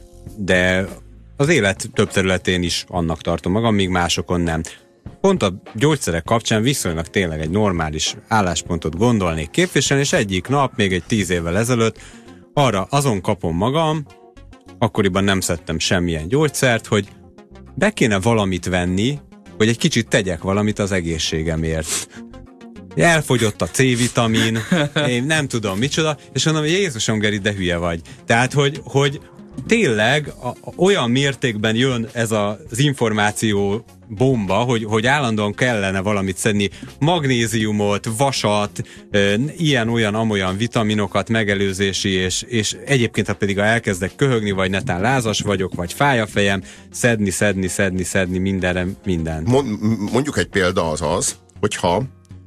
de az élet több területén is annak tartom magam, míg másokon nem. Pont a gyógyszerek kapcsán viszonylag tényleg egy normális álláspontot gondolnék képviselni, és egyik nap, még egy 10 évvel ezelőtt azon kapom magam, akkoriban nem szedtem semmilyen gyógyszert, hogy be kéne valamit venni, hogy egy kicsit tegyek valamit az egészségemért. Elfogyott a C-vitamin, én nem tudom micsoda, és mondom, hogy Jézusom, Geri, de hülye vagy. Tehát, hogy tényleg olyan mértékben jön ez az információ bomba, hogy állandóan kellene valamit szedni, magnéziumot, vasat, ilyen-olyan-amolyan vitaminokat, megelőzési, és egyébként, ha pedig elkezdek köhögni, vagy netán lázas vagyok, vagy fáj a fejem, szedni mindenre mindent. Mondjuk egy példa az, hogyha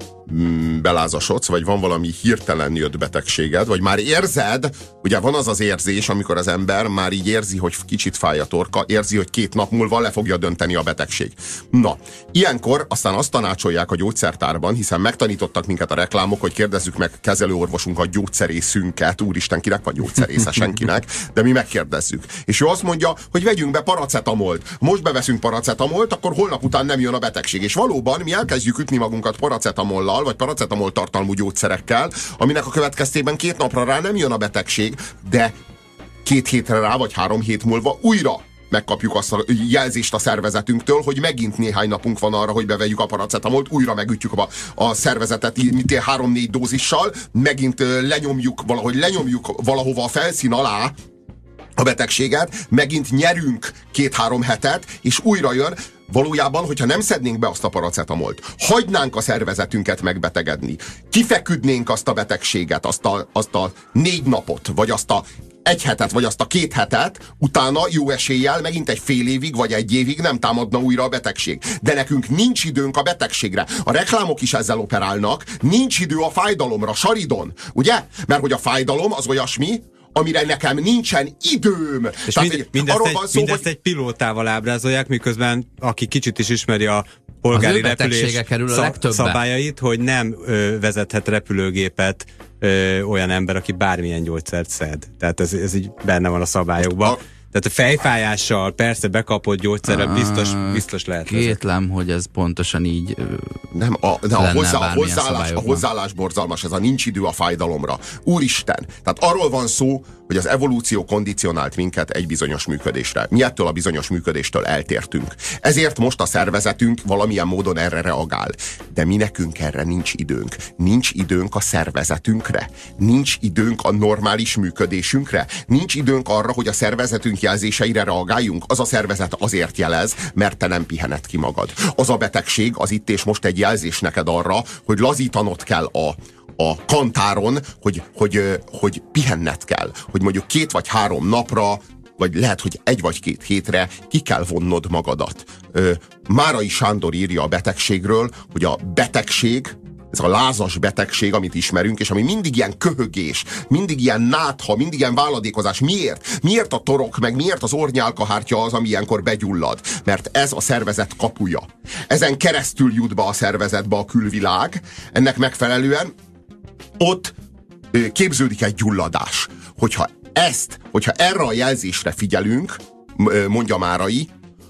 belázasodsz, vagy van valami hirtelen jött betegséged, vagy már érzed, ugye van az az érzés, amikor az ember már így érzi, hogy kicsit fáj a torka, érzi, hogy 2 nap múlva le fogja dönteni a betegség. Na, ilyenkor aztán azt tanácsolják a gyógyszertárban, hiszen megtanítottak minket a reklámok, hogy kérdezzük meg kezelőorvosunkat, gyógyszerészünket, úristen, kinek van gyógyszerésze, senkinek, de mi megkérdezzük. És ő azt mondja, hogy vegyünk be paracetamolt. Most beveszünk paracetamolt, akkor holnap után nem jön a betegség. És valóban mi elkezdjük ütni magunkat paracetamollal, vagy paracetamol tartalmú gyógyszerekkel, aminek a következtében 2 napra rá nem jön a betegség, de 2 hétre rá, vagy 3 hét múlva újra megkapjuk azt a jelzést a szervezetünktől, hogy megint néhány napunk van arra, hogy bevegyük a paracetamolt, újra megütjük a szervezetet 3-4 dózissal, megint lenyomjuk valahova a felszín alá a betegséget, megint nyerünk 2-3 hetet, és újra jön. Valójában, hogyha nem szednénk be azt a paracetamolt, hagynánk a szervezetünket megbetegedni, kifeküdnénk azt a betegséget, azt a 4 napot, vagy azt a 1 hetet, vagy azt a 2 hetet, utána jó eséllyel megint egy fél évig, vagy 1 évig nem támadna újra a betegség. De nekünk nincs időnk a betegségre. A reklámok is ezzel operálnak, nincs idő a fájdalomra, saridon, ugye? Mert hogy a fájdalom az olyasmi, amire nekem nincsen időm. És mindezt egy pilótával ábrázolják, miközben aki kicsit is ismeri a polgári repülés szabályait, hogy nem vezethet repülőgépet olyan ember, aki bármilyen gyógyszert szed. Tehát ez így benne van a szabályokban. Tehát a fejfájással persze bekapott gyógyszerre biztos lehet. Kétlem, hogy ez pontosan így nem, de a hozzáállás borzalmas, ez a nincs idő a fájdalomra. Úristen! Tehát arról van szó, hogy az evolúció kondicionált minket egy bizonyos működésre. Mi ettől a bizonyos működéstől eltértünk. Ezért most a szervezetünk valamilyen módon erre reagál. De mi nekünk erre nincs időnk. Nincs időnk a szervezetünkre. Nincs időnk a normális működésünkre. Nincs időnk arra, hogy a szervezetünk jelzéseire reagáljunk. Az a szervezet azért jelez, mert te nem pihened ki magad. Az a betegség az itt és most egy jelzés neked arra, hogy lazítanod kell a kantáron, hogy pihenned kell. Hogy mondjuk 2 vagy 3 napra, vagy lehet, hogy 1 vagy 2 hétre ki kell vonnod magadat. Márai Sándor írja a betegségről, hogy a betegség, ez a lázas betegség, amit ismerünk, és ami mindig ilyen köhögés, mindig ilyen nátha, mindig ilyen váladékozás. Miért? Miért a torok, meg miért az orrnyálkahártya az, ami ilyenkor begyullad? Mert ez a szervezet kapuja. Ezen keresztül jut be a szervezetbe a külvilág, ennek ott képződik egy gyulladás. Hogyha erre a jelzésre figyelünk, mondja Márai,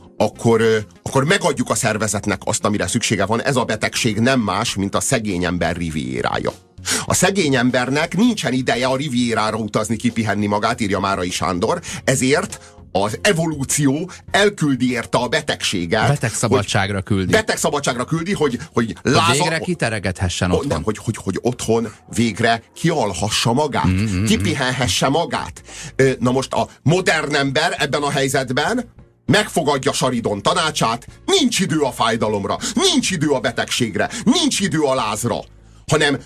akkor megadjuk a szervezetnek azt, amire szüksége van. Ez a betegség nem más, mint a szegény ember rivierája. A szegény embernek nincsen ideje a rivierára utazni, kipihenni magát, írja Márai Sándor, ezért az evolúció elküldi érte a betegséget. Betegszabadságra küldi, hogy végre kiteregethessen otthon. Hogy otthon végre kialhassa magát, kipihenhesse magát. Na most a modern ember ebben a helyzetben megfogadja Saridon tanácsát, nincs idő a fájdalomra, nincs idő a betegségre, nincs idő a lázra, hanem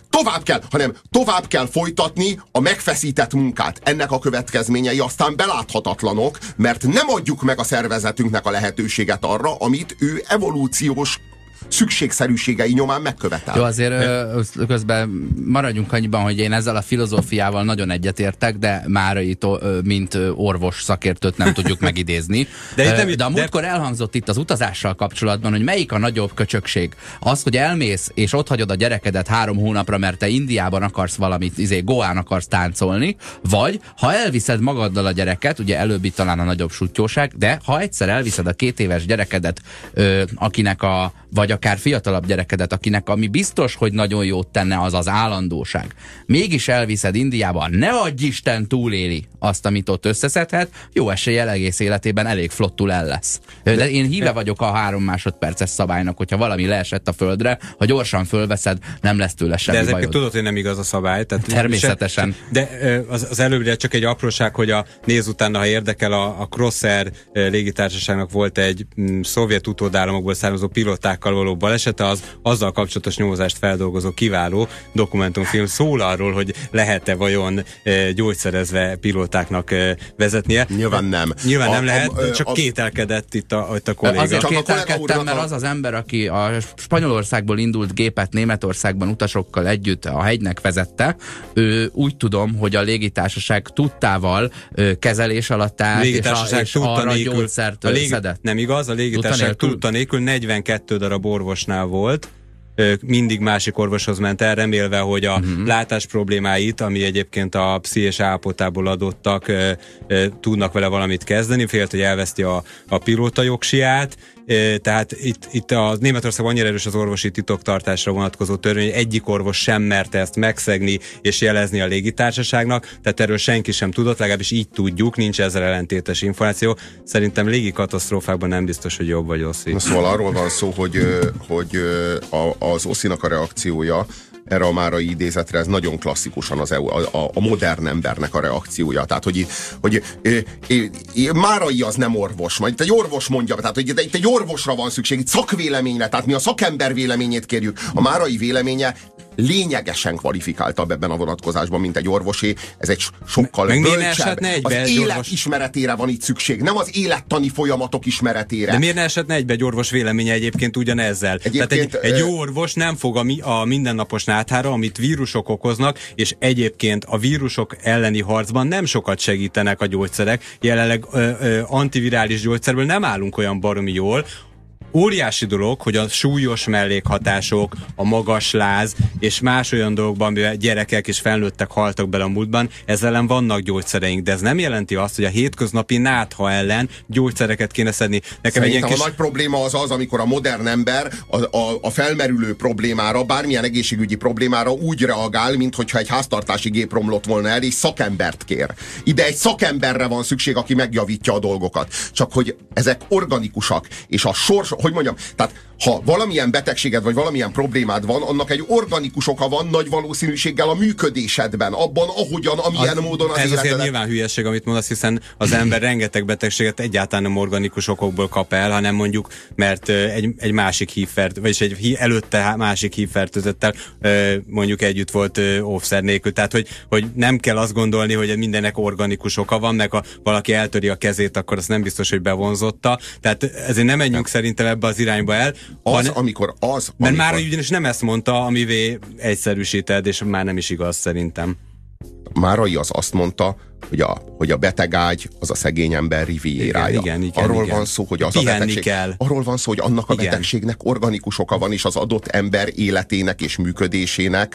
tovább kell folytatni a megfeszített munkát. Ennek a következményei aztán beláthatatlanok, mert nem adjuk meg a szervezetünknek a lehetőséget arra, amit ő evolúciós szükségszerűségei nyomán megkövetel. Jó, azért közben maradjunk annyiban, hogy én ezzel a filozófiával nagyon egyetértek, de Márai, mint orvos szakértőt nem tudjuk megidézni. De a múltkor elhangzott itt az utazással kapcsolatban, hogy melyik a nagyobb köcsökség. Az, hogy elmész és ott hagyod a gyerekedet 3 hónapra, mert te Indiában akarsz valamit, Goán akarsz táncolni, vagy ha elviszed magaddal a gyereket, ugye előbb itt talán a nagyobb suttyóság, de ha egyszer elviszed a 2 éves gyerekedet, akinek vagy akár fiatalabb gyerekedet, akinek ami biztos, hogy nagyon jót tenne, az az állandóság. Mégis elviszed Indiába, ne adj Isten túléli azt, amit ott összeszedhet, jó eséllyel egész életében elég flottul el lesz. De én híve vagyok a 3 másodperces szabálynak, hogyha valami leesett a földre, ha gyorsan fölveszed, nem lesz tőle semmi bajod. De ezek tudod, hogy nem igaz a szabály. Tehát természetesen. De az előbbre csak egy apróság, hogy néz utána, ha érdekel, a Crossair légitársaságnak volt egy szovjet utódállamokból származó pilotákkal való balesete, az azzal kapcsolatos nyomozást feldolgozó kiváló dokumentumfilm szól arról, hogy lehet-e vajon gyógyszerezve pilótáknak vezetnie. Nyilván nem. Nyilván nem lehet, csak kételkedett itt a kolléga. Azért kételkedtem, mert az az ember, aki a Spanyolországból indult gépet Németországban utasokkal együtt a hegynek vezette, ő úgy tudom, hogy a légitársaság tudtával kezelés alatt állt, és arra gyógyszert szedett. Nem igaz, a légitársaság tudta nélkül 42 darab orvosnál volt, mindig másik orvoshoz ment el, remélve, hogy a látás problémáit, ami egyébként a pszichés állapotából adottak, tudnak vele valamit kezdeni, félt, hogy elveszti a pilóta jogsiját, tehát itt a Németországban annyira erős az orvosi titoktartásra vonatkozó törvény, hogy egyik orvos sem merte ezt megszegni és jelezni a légitársaságnak, tehát erről senki sem tudott, legalábbis így tudjuk, nincs ezzel ellentétes információ. Szerintem légi katasztrófákban nem biztos, hogy jobb vagy Oszi. Szóval arról van szó, hogy az Oszinak a reakciója erre a márai idézetre, ez nagyon klasszikusan a modern embernek a reakciója. Tehát, hogy Márai az nem orvos, majd itt egy orvos mondja, tehát hogy itt egy orvosra van szükség, itt szakvéleményre, tehát mi a szakember véleményét kérjük. A Márai véleménye lényegesen kvalifikáltabb ebben a vonatkozásban, mint egy orvosé. Ez egy sokkal bölcsebb. Az élet ismeretére van itt szükség, nem az élettani folyamatok ismeretére. De miért ne esetne egybe egy orvos véleménye egyébként ugyanezzel? Tehát egy jó orvos nem fog a mindennapos náthára, amit vírusok okoznak, és egyébként a vírusok elleni harcban nem sokat segítenek a gyógyszerek. Jelenleg antivirális gyógyszerből nem állunk olyan baromi jól. Óriási dolog, hogy a súlyos mellékhatások, a magas láz és más olyan dolgokban, amivel gyerekek és felnőttek haltak bele a múltban, ezzel ellen vannak gyógyszereink, de ez nem jelenti azt, hogy a hétköznapi nátha ellen gyógyszereket kéne szedni. Nekem egy a nagy probléma az, amikor a modern ember a felmerülő problémára, bármilyen egészségügyi problémára úgy reagál, minthogyha egy háztartási gép romlott volna el, és szakembert kér. Ide egy szakemberre van szükség, aki megjavítja a dolgokat. Csak hogy ezek organikusak, és a sors, hogy mondjam, tehát ha valamilyen betegséged vagy valamilyen problémád van, annak egy organikus oka van nagy valószínűséggel a működésedben, abban, ahogyan, amilyen módon az életedet. Ez azért nyilván hülyeség, amit mondasz, hiszen az ember rengeteg betegséget egyáltalán nem organikus okokból kap el, hanem mondjuk, mert egy másik hívfertőzött, vagyis előtte másik hívfertőzöttel mondjuk együtt volt óvszer nélkül. Tehát, hogy nem kell azt gondolni, hogy mindennek organikus oka van, meg ha valaki eltöri a kezét, akkor azt nem biztos, hogy bevonzotta. Tehát ezért nem menjünk szerintem ebbe az irányba el. Mert már ugyanis nem ezt mondta, amivé egyszerűsíted, és már nem is igaz szerintem. Márai az azt mondta, hogy a betegágy az a szegény ember rivierája. Igen, arról van szó, hogy az a betegség, kell. Arról van szó, hogy annak a betegségnek organikus oka van, és az adott ember életének és működésének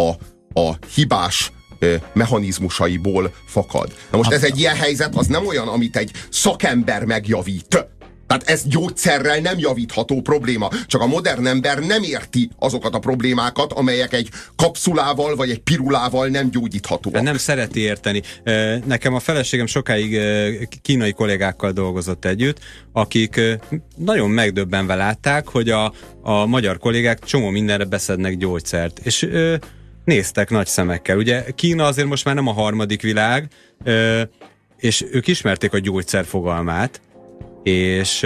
a hibás mechanizmusaiból fakad. Na most ez egy ilyen helyzet, az nem olyan, amit egy szakember megjavít. Tehát ez gyógyszerrel nem javítható probléma. Csak a modern ember nem érti azokat a problémákat, amelyek egy kapszulával vagy egy pirulával nem gyógyíthatóak. Nem szereti érteni. Nekem a feleségem sokáig kínai kollégákkal dolgozott együtt, akik nagyon megdöbbenve látták, hogy a magyar kollégák csomó mindenre beszednek gyógyszert. És néztek nagy szemekkel. Ugye Kína azért most már nem a harmadik világ, és ők ismerték a gyógyszer fogalmát, és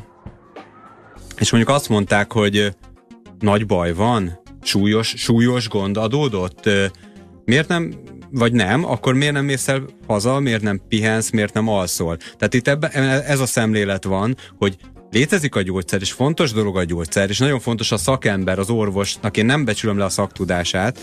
mondjuk azt mondták, hogy nagy baj van, súlyos gond adódott, miért nem, vagy nem, akkor miért nem mész el haza, miért nem pihensz, miért nem alszol? Tehát itt ez a szemlélet van, hogy létezik a gyógyszer, és fontos dolog a gyógyszer, és nagyon fontos a szakember, az orvosnak, én nem becsülöm le a szaktudását,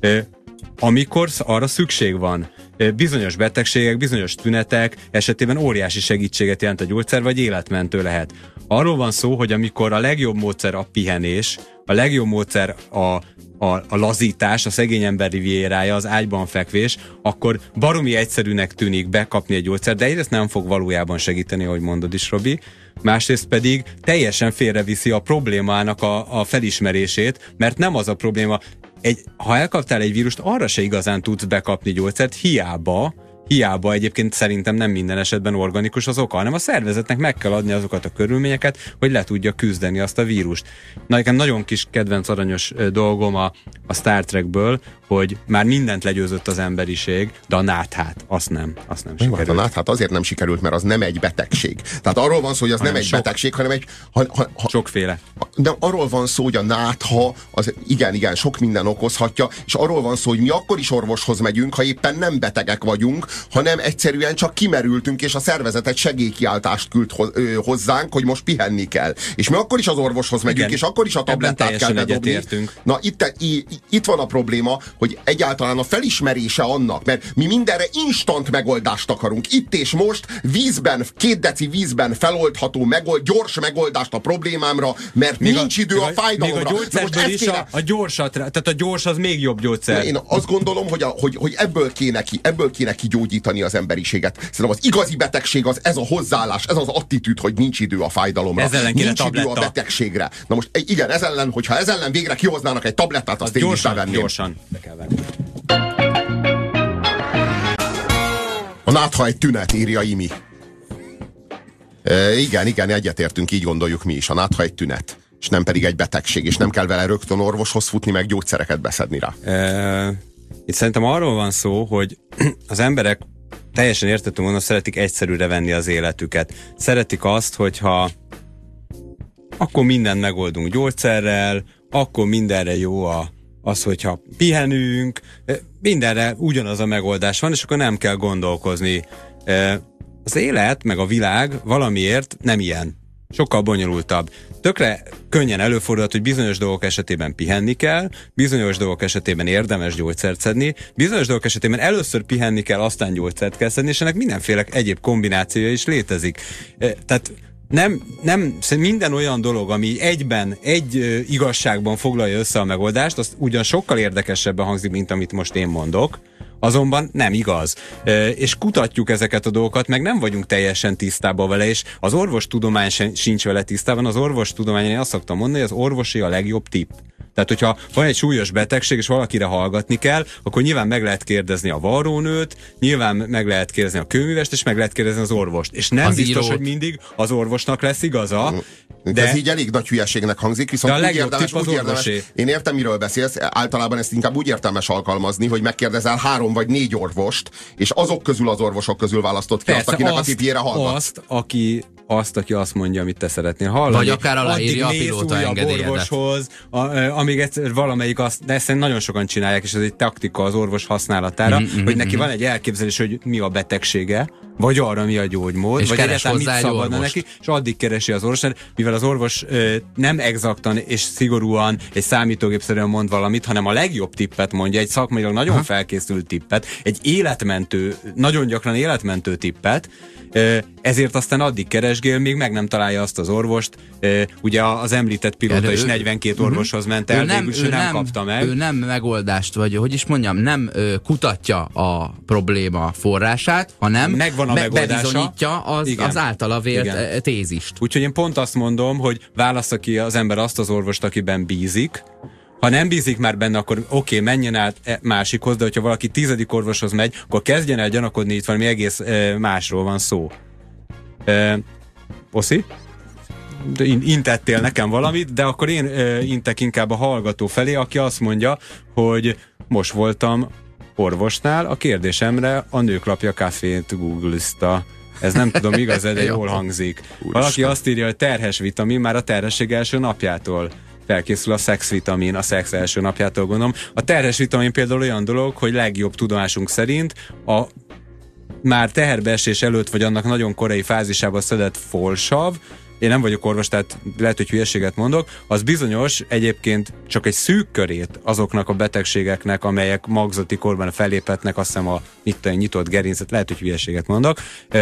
amikor arra szükség van. Bizonyos betegségek, bizonyos tünetek esetében óriási segítséget jelent a gyógyszer, vagy életmentő lehet. Arról van szó, hogy amikor a legjobb módszer a pihenés, a legjobb módszer a lazítás, a szegény ember riviérája, az ágyban fekvés, akkor baromi egyszerűnek tűnik bekapni egy gyógyszert, de egyrészt nem fog valójában segíteni, ahogy mondod is, Robi. Másrészt pedig teljesen félreviszi a problémának a felismerését, mert nem az a probléma, ha elkaptál egy vírust, arra se igazán tudsz bekapni gyógyszert, hiába egyébként szerintem nem minden esetben organikus az oka, hanem a szervezetnek meg kell adni azokat a körülményeket, hogy le tudja küzdeni azt a vírust. Nekem nagyon kis kedvenc aranyos dolgom a Star Trekből, hogy már mindent legyőzött az emberiség, de a náthát, azt nem sikerült. A náthát azért nem sikerült, mert az nem egy betegség. Tehát arról van szó, hogy az nem egy betegség, hanem egy... Sokféle. De arról van szó, hogy a nátha, az igen, sok minden okozhatja, és arról van szó, hogy mi akkor is orvoshoz megyünk, ha éppen nem betegek vagyunk, hanem egyszerűen csak kimerültünk, és a szervezet egy segélykiáltást küld hozzánk, hogy most pihenni kell. És mi akkor is az orvoshoz megyünk, és akkor is a tablettát kell bedobni. Na, itt van a probléma, hogy egyáltalán a felismerése annak, mert mi mindenre instant megoldást akarunk. Itt és most 2 deci vízben feloldható gyors megoldást a problémámra, mert nincs idő a fájdalomra. Még a gyógyszerből is a gyorsat, tehát a gyors az még jobb gyógyszer. Én azt gondolom, hogy ebből kéne kigyógyítani az emberiséget. Szerintem az igazi betegség az ez a hozzáállás, ez az attitűd, hogy nincs idő a fájdalomra. Nincs idő a betegségre. Na most igen, hogyha ez ellen végre kihoznának egy tablettát, azt én is bevenném. Gyorsan be kell venni. A nátha egy tünet, írja Imi. Igen, egyetértünk, így gondoljuk mi is. A nátha egy tünet, és nem pedig egy betegség, és nem kell vele rögtön orvoshoz futni, meg gyógyszereket beszedni rá. Itt szerintem arról van szó, hogy az emberek teljesen értető módon szeretik egyszerűre venni az életüket. Szeretik azt, hogyha akkor mindent megoldunk gyógyszerrel, akkor mindenre jó az, hogyha pihenünk, mindenre ugyanaz a megoldás van, és akkor nem kell gondolkozni. Az élet, meg a világ valamiért nem ilyen. Sokkal bonyolultabb. Tökre könnyen előfordulhat, hogy bizonyos dolgok esetében pihenni kell, bizonyos dolgok esetében érdemes gyógyszert szedni, bizonyos dolgok esetében először pihenni kell, aztán gyógyszert kell szedni, és ennek mindenféle egyéb kombinációja is létezik. Tehát nem minden olyan dolog, ami egy igazságban foglalja össze a megoldást, az ugyan sokkal érdekesebben hangzik, mint amit most én mondok, azonban nem igaz. És kutatjuk ezeket a dolgokat, meg nem vagyunk teljesen tisztában vele, és az orvostudomány sincs vele tisztában. Az orvostudományon én azt szoktam mondani, hogy az orvosi a legjobb tipp. Tehát, hogyha van egy súlyos betegség, és valakire hallgatni kell, akkor nyilván meg lehet kérdezni a varrónőt, nyilván meg lehet kérdezni a kőművest, és meg lehet kérdezni az orvost. És nem az biztos, hogy mindig az orvosnak lesz igaza. De ez így elég nagy hülyeségnek hangzik, viszont úgy érdemes. Én értem, miről beszélsz, általában ezt inkább úgy értelmes alkalmazni, hogy megkérdezel 3 vagy 4 orvost, és azok közül az orvosok közül választott ki azt, akinek a tipjére hallgatsz. Aki azt mondja, amit te szeretnél hallani. Vagy akár aláírja a pilóta engedélyedet. Orvoshoz, amíg egyszer valamelyik de ezt nagyon sokan csinálják, és ez egy taktika az orvos használatára, hogy neki van egy elképzelés, hogy mi a betegsége, vagy arra mi a gyógymód, és vagy egyáltalán mit szabadna neki, és addig keresi az orvos, mivel az orvos nem exaktan és szigorúan egy számítógépszerűen mond valamit, hanem a legjobb tippet mondja, egy szakmailag nagyon felkészült tippet, egy életmentő, nagyon gyakran életmentő tippet, ezért aztán addig keresgél, még meg nem találja azt az orvost. Ugye az említett pilóta is 42 orvoshoz ment el, végülis ő nem kapta meg. Ő nem megoldást, vagy hogy is mondjam, nem kutatja a probléma forrását, hanem bebizonyítja az általa vélt tézist. Úgyhogy én pont azt mondom, hogy válassza ki az ember azt az orvost, akiben bízik. Ha nem bízik már benne, akkor oké, menjen át másikhoz, de hogyha valaki 10. orvoshoz megy, akkor kezdjen el gyanakodni, itt valami egész másról van szó. Oszi? Intettél nekem valamit, de akkor én intek inkább a hallgató felé, aki azt mondja, hogy most voltam orvosnál, a kérdésemre a Nőklapja Cafét googlizta. Ez nem tudom, igaz, de jól hangzik. Valaki azt írja, hogy terhes vitamin már a terhesség első napjától felkészül a szexvitamin, a szex első napjától gondolom. A terhes vitamin például olyan dolog, hogy legjobb tudomásunk szerint a már teherbeesés előtt, vagy annak nagyon korai fázisában szedett folsav, én nem vagyok orvos, tehát lehet, hogy hülyeséget mondok, az bizonyos egyébként csak egy szűk körét azoknak a betegségeknek, amelyek magzati korban felléphetnek, azt hiszem a nyitott gerincet, lehet, hogy hülyeséget mondok,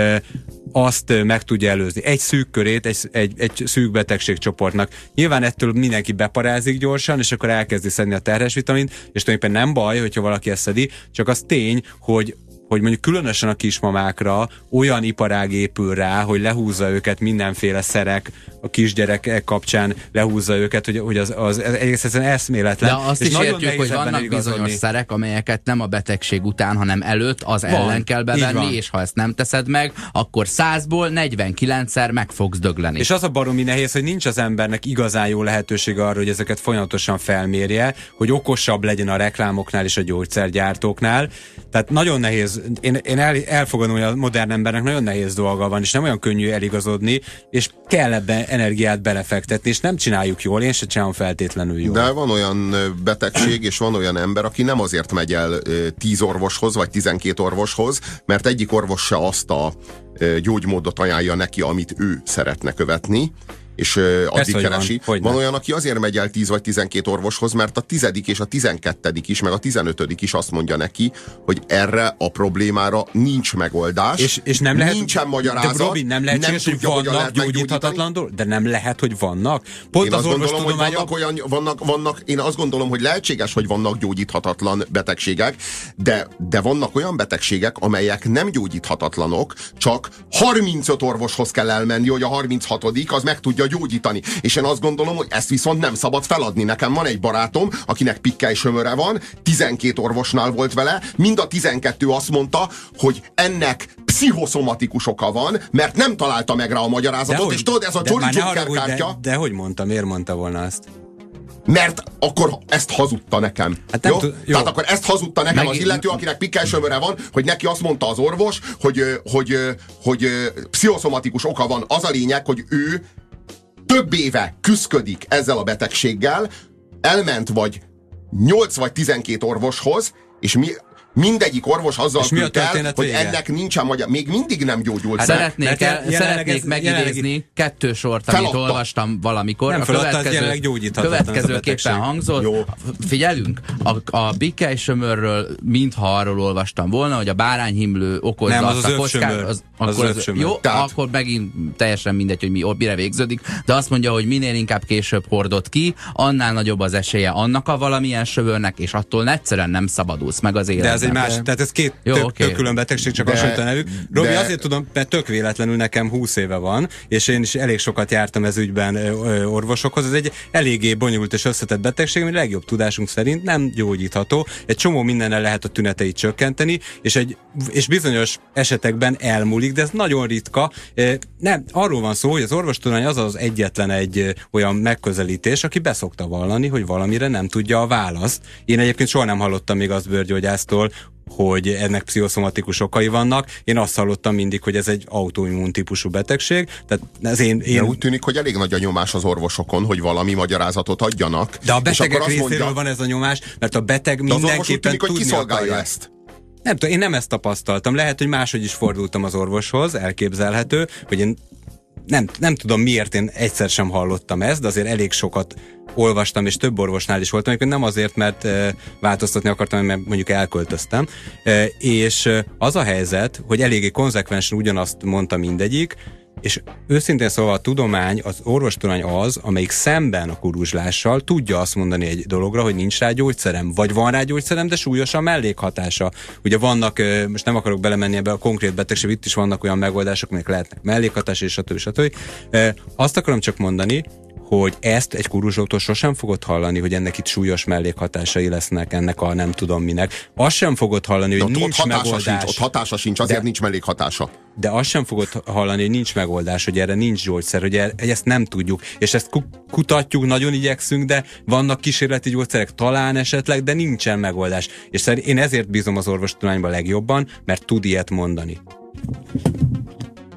azt meg tudja előzni. Egy szűk körét, egy szűk betegségcsoportnak. Nyilván ettől mindenki beparázik gyorsan, és akkor elkezdi szedni a terhes vitamint, és tulajdonképpen nem baj, hogyha valaki ezt szedi, csak az tény, hogy mondjuk különösen a kismamákra olyan iparág épül rá, hogy lehúzza őket mindenféle szerek, a kisgyerekek kapcsán lehúzza őket, hogy az egész egyszerűen eszméletlen. De azt is értjük, hogy vannak bizonyos szerek, amelyeket nem a betegség után, hanem előtt az ellen kell bevenni, és ha ezt nem teszed meg, akkor 100-ból 49-szer meg fogsz dögleni. És az a baromi nehéz, hogy nincs az embernek igazán jó lehetősége arra, hogy ezeket folyamatosan felmérje, hogy okosabb legyen a reklámoknál és a gyógyszergyártóknál. Tehát nagyon nehéz, én elfogadom, hogy a modern embernek nagyon nehéz dolga van, és nem olyan könnyű eligazodni, és kell ebben energiát belefektetni, és nem csináljuk jól, én se csinálom feltétlenül jól. De van olyan betegség, és van olyan ember, aki nem azért megy el 10 orvoshoz, vagy 12 orvoshoz, mert egyik orvos se azt a gyógymódot ajánlja neki, amit ő szeretne követni, és addig keresi. Van olyan, aki azért megy el 10 vagy 12 orvoshoz, mert a 10. és a 12. is, meg a 15. is azt mondja neki, hogy erre a problémára nincs megoldás, és nem lehet, nincsen magyarázat. De Robi, nem lehetséges, hogy vannak gyógyíthatatlan dolgok? De nem lehet, hogy vannak? Pont én az orvostudományok... Én azt gondolom, hogy lehetséges, hogy vannak gyógyíthatatlan betegségek, de vannak olyan betegségek, amelyek nem gyógyíthatatlanok, csak 35 orvoshoz kell elmenni, hogy a 36. az meg tudja gyógyítani. És én azt gondolom, hogy ezt viszont nem szabad feladni. Nekem van egy barátom, akinek pikkely-sömöre van, 12 orvosnál volt vele, mind a 12 azt mondta, hogy ennek pszichoszomatikus oka van, mert nem találta meg rá a magyarázatot, és tudod, ez a Jolly Joker kártya. De hogy mondta, miért mondta volna azt? Mert akkor ezt hazudta nekem. Hát jó? Tehát akkor ezt hazudta nekem az illető, akinek pikkely-sömöre van, hogy neki azt mondta az orvos, hogy pszichoszomatikus oka van. Az a lényeg, hogy ő több éve küszködik ezzel a betegséggel, elment vagy 8 vagy 12 orvoshoz, és mindegyik orvos azzal küld el, hogy ennek nincsen magyar, még mindig nem gyógyult. Hát szeretnék megidézni 2 sort, amit olvastam valamikor. Nem következőképpen hangzott. Jó. Figyelünk, a bikkely-sömörről, mintha arról olvastam volna, hogy a bárányhimlő okozza nem, azt a kockát. Jó, akkor megint teljesen mindegy, hogy mire végződik, de azt mondja, hogy minél inkább később hordod ki, annál nagyobb az esélye annak a valamilyen sövőrnek, és attól egyszerűen nem szabadulsz meg az életben. Egy más, tehát ez két tök külön betegség, csak hasonlít a nevük. Robi, azért tudom, mert tök véletlenül nekem 20 éve van, és én is elég sokat jártam ez ügyben orvosokhoz. Ez egy eléggé bonyolult és összetett betegség, ami legjobb tudásunk szerint nem gyógyítható. Egy csomó mindennel lehet a tüneteit csökkenteni, és bizonyos esetekben elmúlik, de ez nagyon ritka. Nem, arról van szó, hogy az orvostudomány az egyetlen egy olyan megközelítés, aki beszokta vallani, hogy valamire nem tudja a választ. Én egyébként soha nem hallottam még azt bőrgyógyásztól, hogy ennek pszichoszomatikus okai vannak. Én azt hallottam mindig, hogy ez egy autoimmun típusú betegség. Tehát ez de úgy tűnik, hogy elég nagy a nyomás az orvosokon, hogy valami magyarázatot adjanak. De a betegek részéről van ez a nyomás, mert a beteg mindenképpen tudni akarja ezt. Nem tudom, én nem ezt tapasztaltam. Lehet, hogy máshogy is fordultam az orvoshoz, elképzelhető, hogy én nem tudom miért én egyszer sem hallottam ezt, de azért elég sokat olvastam, és több orvosnál is voltam, egyébként nem azért, mert változtatni akartam, mert mondjuk elköltöztem. És az a helyzet, hogy eléggé konzekvensen ugyanazt mondta mindegyik, és őszintén szóval a tudomány, az orvostudomány az, amelyik szemben a kuruzslással tudja azt mondani egy dologra, hogy nincs rá gyógyszerem, vagy van rá gyógyszerem, de súlyos a mellékhatása. Ugye vannak, most nem akarok belemenni ebbe a konkrét betegség, itt is vannak olyan megoldások, amelyek lehetnek mellékhatás, és stb. Azt akarom csak mondani, hogy ezt egy kuruzslótól sosem fogod hallani, hogy ennek itt súlyos mellékhatásai lesznek, ennek a nem tudom minek. Azt sem fogod hallani, hogy nincs megoldás. Ott hatása sincs, azért nincs mellékhatása. De azt sem fogod hallani, hogy nincs megoldás, hogy erre nincs gyógyszer, hogy ezt nem tudjuk. És ezt kutatjuk, nagyon igyekszünk, de vannak kísérleti gyógyszerek, talán esetleg, de nincsen megoldás. És én ezért bízom az orvostudományban legjobban, mert tud ilyet mondani.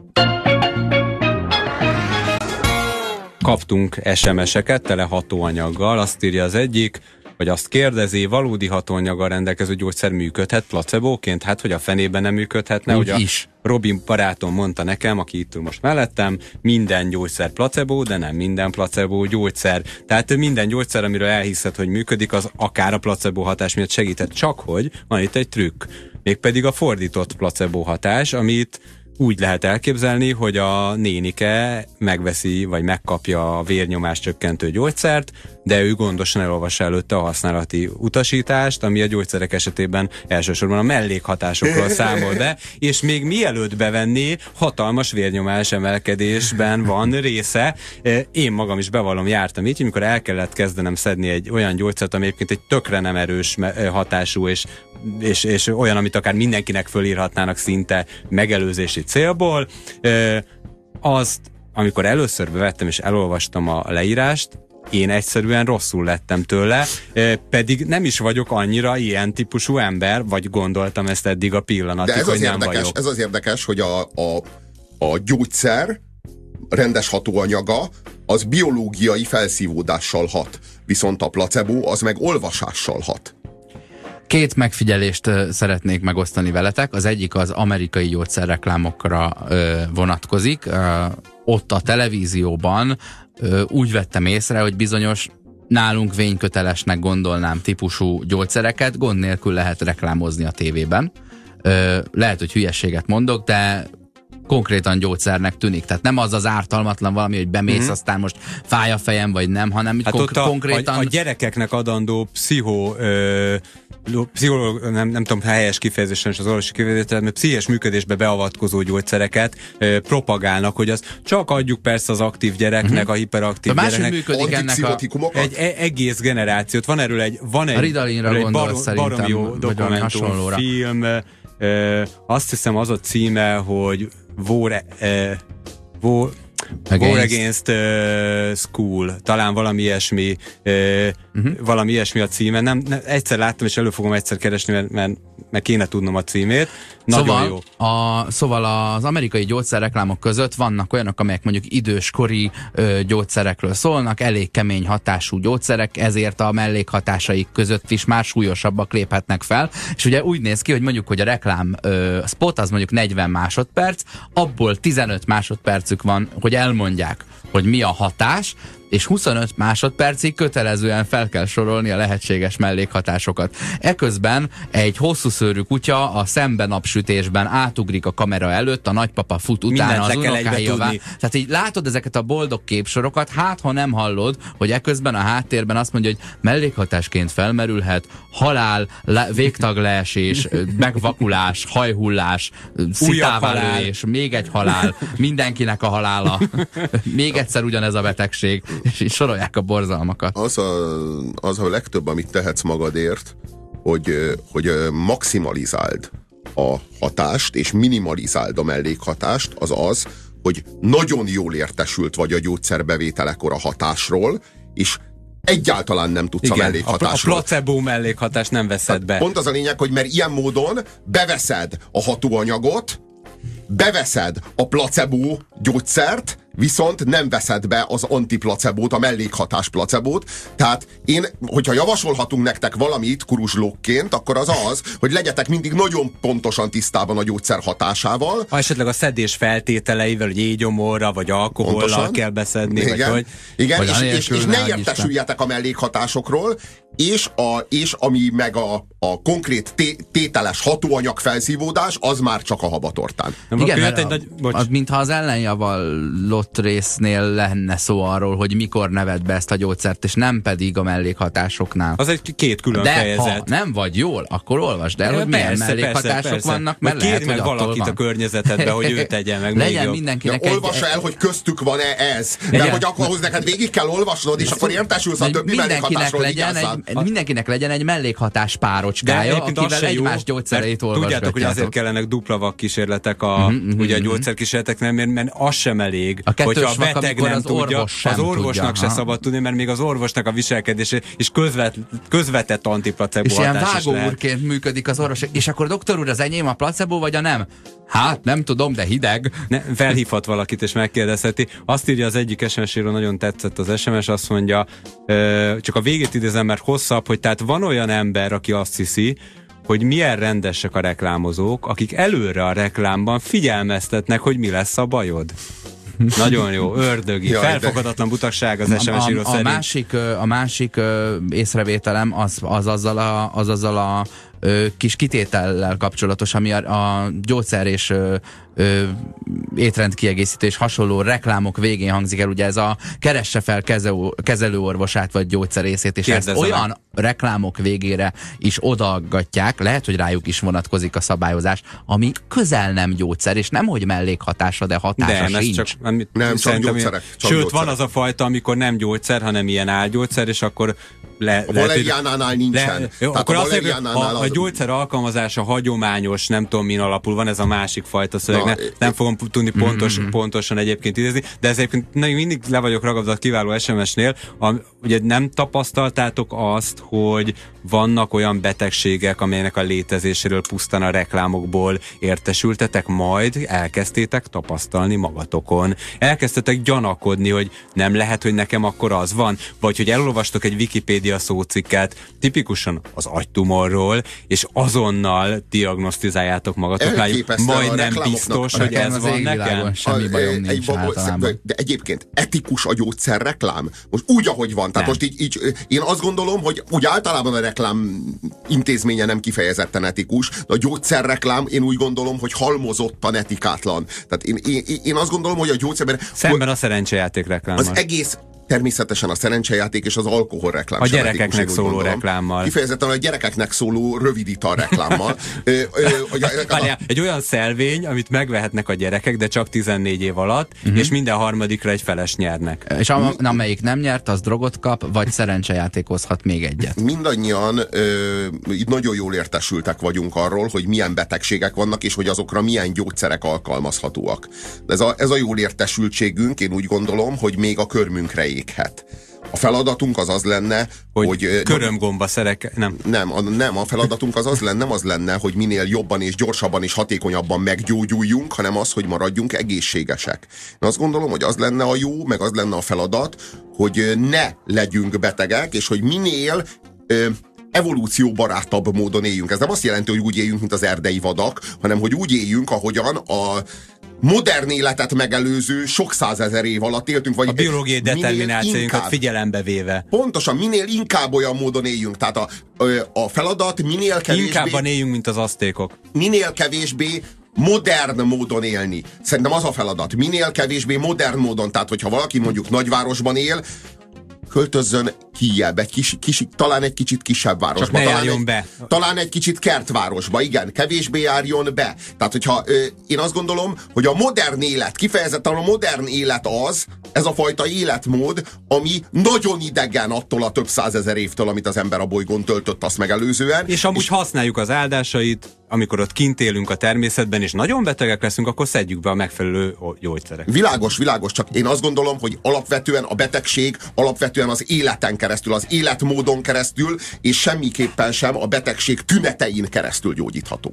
kaptunk SMS-eket tele hatóanyaggal, azt írja az egyik, vagy azt kérdezi, valódi hatóanyaggal rendelkező gyógyszer működhet placebóként? Hát, hogy a fenében nem működhetne, úgy hogy is. Robin barátom mondta nekem, aki itt most mellettem, minden gyógyszer placebo, de nem minden placebo gyógyszer. Tehát minden gyógyszer, amiről elhiszed, hogy működik, az akár a placebo hatás miatt segített, csak hogy van itt egy trükk. Mégpedig a fordított placebo hatás, amit úgy lehet elképzelni, hogy a nénike megveszi, vagy megkapja a vérnyomás csökkentő gyógyszert, de ő gondosan elolvassa előtte a használati utasítást, ami a gyógyszerek esetében elsősorban a mellékhatásokról számol be, és még mielőtt bevenné, hatalmas vérnyomás emelkedésben van része. Én magam is bevallom, jártam így, amikor el kellett kezdenem szedni egy olyan gyógyszert, ami egyébként egy tökre nem erős hatású, és olyan, amit akár mindenkinek fölírhatnának szinte megelőzési célból. Azt, amikor először bevettem és elolvastam a leírást, én egyszerűen rosszul lettem tőle, pedig nem is vagyok annyira ilyen típusú ember, vagy gondoltam ezt eddig a pillanatig, hogy nem vagyok. Ez az érdekes, hogy a gyógyszer rendes hatóanyaga az biológiai felszívódással hat, viszont a placebo az meg olvasással hat. Két megfigyelést szeretnék megosztani veletek. Az egyik az amerikai gyógyszerreklámokra vonatkozik. Ott a televízióban úgy vettem észre, hogy bizonyos nálunk vénykötelesnek gondolnám típusú gyógyszereket gond nélkül lehet reklámozni a tévében. Lehet, hogy hülyességet mondok, de konkrétan gyógyszernek tűnik. Tehát nem az az ártalmatlan valami, hogy bemész, aztán most fáj a fejem, vagy nem, hanem hát konkrétan... A gyerekeknek adandó nem tudom helyes kifejezésen és az orvosi kifejezésen, mert pszichés működésbe beavatkozó gyógyszereket propagálnak, hogy azt csak adjuk persze az aktív gyereknek, a hiperaktív gyereknek. Működik ennek egy egész generációt. Van erről egy baromi jó dokumentumfilm. Azt hiszem az a címe, hogy War Against School, talán valami ilyesmi, valami ilyesmi a címe. Nem, egyszer láttam, és elő fogom egyszer keresni, mert kéne tudnom a címét. Nagyon jó. Szóval az amerikai gyógyszerreklámok között vannak olyanok, amelyek mondjuk időskori gyógyszerekről szólnak, elég kemény hatású gyógyszerek, ezért a mellékhatásaik között is már súlyosabbak léphetnek fel. És ugye úgy néz ki, hogy mondjuk, hogy a reklám spot az mondjuk 40 másodperc, abból 15 másodpercük van, hogy elmondják, hogy mi a hatás, és 25 másodpercig kötelezően fel kell sorolni a lehetséges mellékhatásokat. Eközben egy hosszú szőrű kutya a szembenapsütésben átugrik a kamera előtt, a nagypapa fut utána, az unokájává. Tehát így látod ezeket a boldog képsorokat, hát ha nem hallod, hogy eközben a háttérben azt mondja, hogy mellékhatásként felmerülhet halál, végtagleesés, megvakulás, hajhullás, szitává lőés, még egy halál, mindenkinek a halála, még egyszer ugyanez a betegség, és sorolják a borzalmakat. Az a legtöbb, amit tehetsz magadért, hogy maximalizáld a hatást, és minimalizáld a mellékhatást, az, hogy nagyon jól értesült vagy a gyógyszerbevételekor a hatásról, és egyáltalán nem tudsz a mellékhatásról. A placebo mellékhatást nem veszed be. Pont az a lényeg, hogy mert ilyen módon beveszed a hatóanyagot, beveszed a placebo gyógyszert, viszont nem veszed be az antiplacebót, a mellékhatás placebót. Tehát hogyha javasolhatunk nektek valamit kuruzslókként, akkor az, hogy legyetek mindig nagyon pontosan tisztában a gyógyszer hatásával. Esetleg a szedés feltételeivel, hogy égyomorra, vagy alkohollal pontosan kell beszedni. Igen, vagy hogy... igen és ne értesüljetek a mellékhatásokról, és ami meg a konkrét tételes hatóanyag felszívódás, az már csak a habatortán. Igen, mert mintha az ellenjavallott résznél lenne szó arról, hogy mikor neved be ezt a gyógyszert, és nem pedig a mellékhatásoknál. Az egy két külön fejezet. De ha nem vagy jól, akkor olvasd el, hogy milyen mellékhatások vannak, mert lehet, hogy valakit van a környezetedbe, hogy ő tegye meg. Legyen mindenkinek olvass el, hogy köztük van-e ez. De hogy akkor ahhoz neked végig kell olvasnod, és akkor értesülsz a többi mellékhatásról, mindenkinek legyen egy mellékhatás párocskája, akivel egymás gyógyszereit olvasgatjátok. Tudjátok, hogy azért kellenek dupla vakkísérletek ugye a gyógyszerkísérleteknél, mert az sem elég. A hogyha a beteg nem tudja, az orvosnak se szabad tudni, mert még az orvosnak a viselkedése és közvetett antiplacebo hatás is lehet. És ilyen vágóúrként működik az orvos, és akkor doktor úr, az enyém a placebo vagy a nem? Hát nem tudom, de hideg. Felhívhat valakit és megkérdezheti. Azt írja az egyik SMS-ről, nagyon tetszett az SMS, azt mondja, csak a végét idézem, mert hosszabb, hogy tehát van olyan ember, aki azt hiszi, hogy milyen rendesek a reklámozók, akik előre a reklámban figyelmeztetnek, hogy mi lesz a bajod. Nagyon jó, ördögi, felfogadatlan butasság az SMS író szerint. A másik észrevételem az azzal a kis kitétellel kapcsolatos, ami a gyógyszer és étrendkiegészítés hasonló reklámok végén hangzik el, ugye ez a keresse fel kezelőorvosát vagy gyógyszerészét, és ezt olyan reklámok végére is odaaggatják, lehet, hogy rájuk is vonatkozik a szabályozás, ami közel nem gyógyszer, és nem hogy mellékhatása, de hatása sincs. Csak gyógyszerek. Sőt, van az a fajta, amikor nem gyógyszer, hanem ilyen álgyógyszer, és akkor a valeriánánál nincsen. Akkor azt mondjuk, a gyógyszer alkalmazása hagyományos, nem tudom min alapul van, ez a másik fajta szöveg. Nem fogom tudni pontosan egyébként idézni, de ez egyébként mindig le vagyok ragadva a kiváló SMS-nél. Ugye nem tapasztaltátok azt, hogy vannak olyan betegségek, amelynek a létezéséről pusztán a reklámokból értesültetek, majd elkezdtétek tapasztalni magatokon. Elkezdtetek gyanakodni, hogy nem lehet, hogy nekem akkor az van, vagy hogy elolvastok egy Wikipédia szócikket, tipikusan az agytumorról, és azonnal diagnosztizáljátok magatoknál, majd nem biztos, hogy ez van nekem. Semmi bajom nincs általában. De egyébként etikus a gyógyszerreklám? Most úgy, ahogy van. Tehát most így én azt gondolom, hogy úgy általában a reklám intézménye nem kifejezetten etikus, de a gyógyszerreklám én úgy gondolom, hogy halmozottan etikátlan. Tehát én azt gondolom, hogy a gyógyszerben... Szemben a szerencsejáték reklámmal. Az egész természetesen a szerencsejáték és az alkoholreklám. A gyerekeknek szóló reklámmal. Kifejezetten a gyerekeknek szóló rövidítal reklámmal. Egy olyan szelvény, amit megvehetnek a gyerekek, de csak 14 év alatt, és minden harmadikra egy feles nyernek. És amelyik nem nyert, az drogot kap, vagy szerencsejátékozhat még egyet. Mindannyian nagyon jól értesültek vagyunk arról, hogy milyen betegségek vannak, és hogy azokra milyen gyógyszerek alkalmazhatóak. Ez a jól értesültségünk, én úgy gondolom, hogy még a körmünkre éghet. A feladatunk az lenne, hogy körömgomba szerek, nem, a feladatunk az lenne, hogy minél jobban és gyorsabban és hatékonyabban meggyógyuljunk, hanem az, hogy maradjunk egészségesek. Én azt gondolom, hogy az lenne a jó, meg az lenne a feladat, hogy ne legyünk betegek, és hogy minél evolúcióbarátabb módon éljünk. Ez nem azt jelenti, hogy úgy éljünk, mint az erdei vadak, hanem hogy úgy éljünk, ahogyan a modern életet megelőző sok százezer év alatt éltünk. Vagy a biológiai determinációinkat figyelembe véve. Pontosan, minél inkább olyan módon éljünk. Tehát a feladat minél kevésbé... Inkábban éljünk, mint az aztékok. Minél kevésbé modern módon élni. Szerintem az a feladat. Minél kevésbé modern módon. Tehát, hogyha valaki mondjuk nagyvárosban él, költözzön kijebb, talán egy kicsit kisebb városba. Talán egy kicsit kertvárosba, igen, kevésbé járjon be. Tehát, hogyha én azt gondolom, hogy a modern élet, kifejezetten a modern élet ez a fajta életmód, ami nagyon idegen attól a több százezer évtől, amit az ember a bolygón töltött azt megelőzően. És amúgy használjuk az áldásait, amikor ott kint élünk a természetben, és nagyon betegek leszünk, akkor szedjük be a megfelelő gyógyszerek. Világos, csak én azt gondolom, hogy alapvetően a betegség, alapvetően az életen keresztül, az életmódon keresztül, és semmiképpen sem a betegség tünetein keresztül gyógyítható.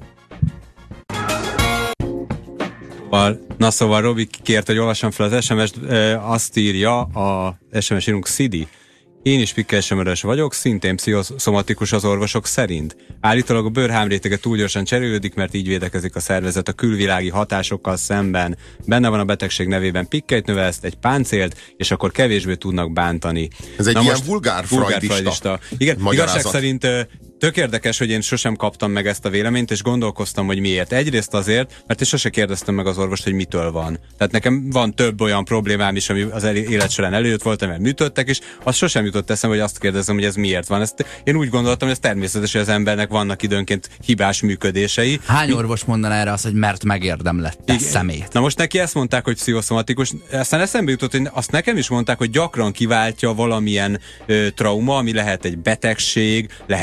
Szóval Robi kért, hogy olvassam fel az SMS-t, azt írja a SMS írunk Szidi. Én is pikkelsömörös vagyok, szintén pszichoszomatikus az orvosok szerint. Állítólag a bőrhámrétege túl gyorsan cserélődik, mert így védekezik a szervezet a külvilági hatásokkal szemben. Benne van a betegség nevében pikkelyt növeszt, egy páncélt, és akkor kevésbé tudnak bántani. Ez egy ilyen vulgár freudista. Igen, igazság szerint tök érdekes, hogy én sosem kaptam meg ezt a véleményt, és gondolkoztam, hogy miért. Egyrészt azért, mert én sose kérdeztem meg az orvost, hogy mitől van. Tehát nekem van több olyan problémám is, ami az élet során előtt volt, mert műtöttek, és az sosem jutott eszembe, hogy azt kérdezem, hogy ez miért van. Én úgy gondoltam, hogy ez természetes, hogy az embernek vannak időnként hibás működései. Hány orvos mondaná erre azt, hogy mert megérdemlette szemét? Na most neki ezt mondták, hogy pszichoszomatikus. Aztán eszembe jutott, hogy azt nekem is mondták, hogy gyakran kiváltja valamilyen trauma, ami lehet egy betegség, lehet egy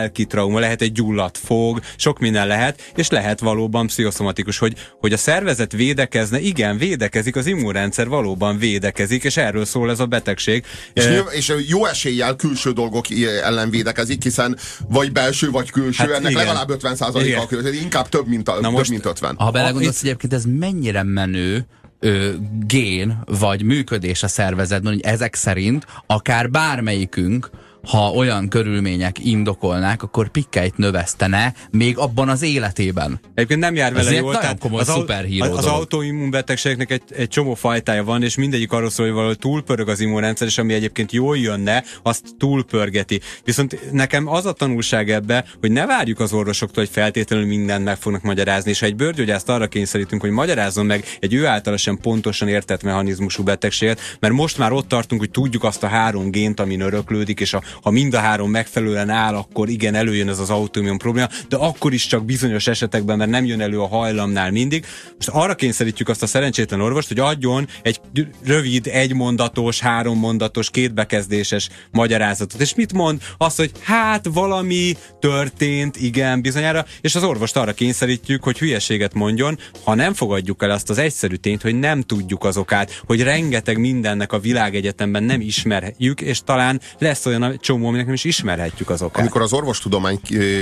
lelki trauma, lehet egy gyulladt fog, sok minden lehet, és lehet valóban pszichoszomatikus, hogy a szervezet védekezne, igen, védekezik, az immunrendszer valóban védekezik, és erről szól ez a betegség. És jó eséllyel külső dolgok ellen védekezik, hiszen vagy belső, vagy külső, hát ennek igen. Legalább 50%-a külső, inkább több, mint 50. Ha belegondolsz, egyébként ez mennyire menő gén, vagy működés a szervezetben, hogy ezek szerint akár bármelyikünk, ha olyan körülmények indokolnák, akkor pikkeit növesztene még abban az életében. Egyébként nem jár vele jól, tehát az autoimmunbetegségnek egy csomó fajtája van, és mindegyik arról szól, hogy valahogy túlpörög az immunrendszer, és ami egyébként jól jönne, azt túlpörgeti. Viszont nekem az a tanulság ebbe, hogy ne várjuk az orvosoktól, hogy feltétlenül mindent meg fognak magyarázni, és ha egy bőrgyógyászt arra kényszerítünk, hogy magyarázzon meg egy ő általa sem pontosan értett mechanizmusú betegséget, mert most már ott tartunk, hogy tudjuk azt a 3 gént, amin öröklődik, és ha mind a 3 megfelelően áll, akkor igen, előjön ez az autoimmun probléma, de akkor is csak bizonyos esetekben, mert nem jön elő a hajlamnál mindig. Most arra kényszerítjük azt a szerencsétlen orvost, hogy adjon egy rövid, 1 mondatos, 3 mondatos, 2 bekezdéses magyarázatot. És mit mond? Azt, hogy hát valami történt, igen, bizonyára, és az orvost arra kényszerítjük, hogy hülyeséget mondjon, ha nem fogadjuk el azt az egyszerű tényt, hogy nem tudjuk az okát, hogy rengeteg mindennek a világegyetemben nem ismerjük, és talán lesz olyan csomó, aminek nem is ismerhetjük az okát. Amikor az orvostudomány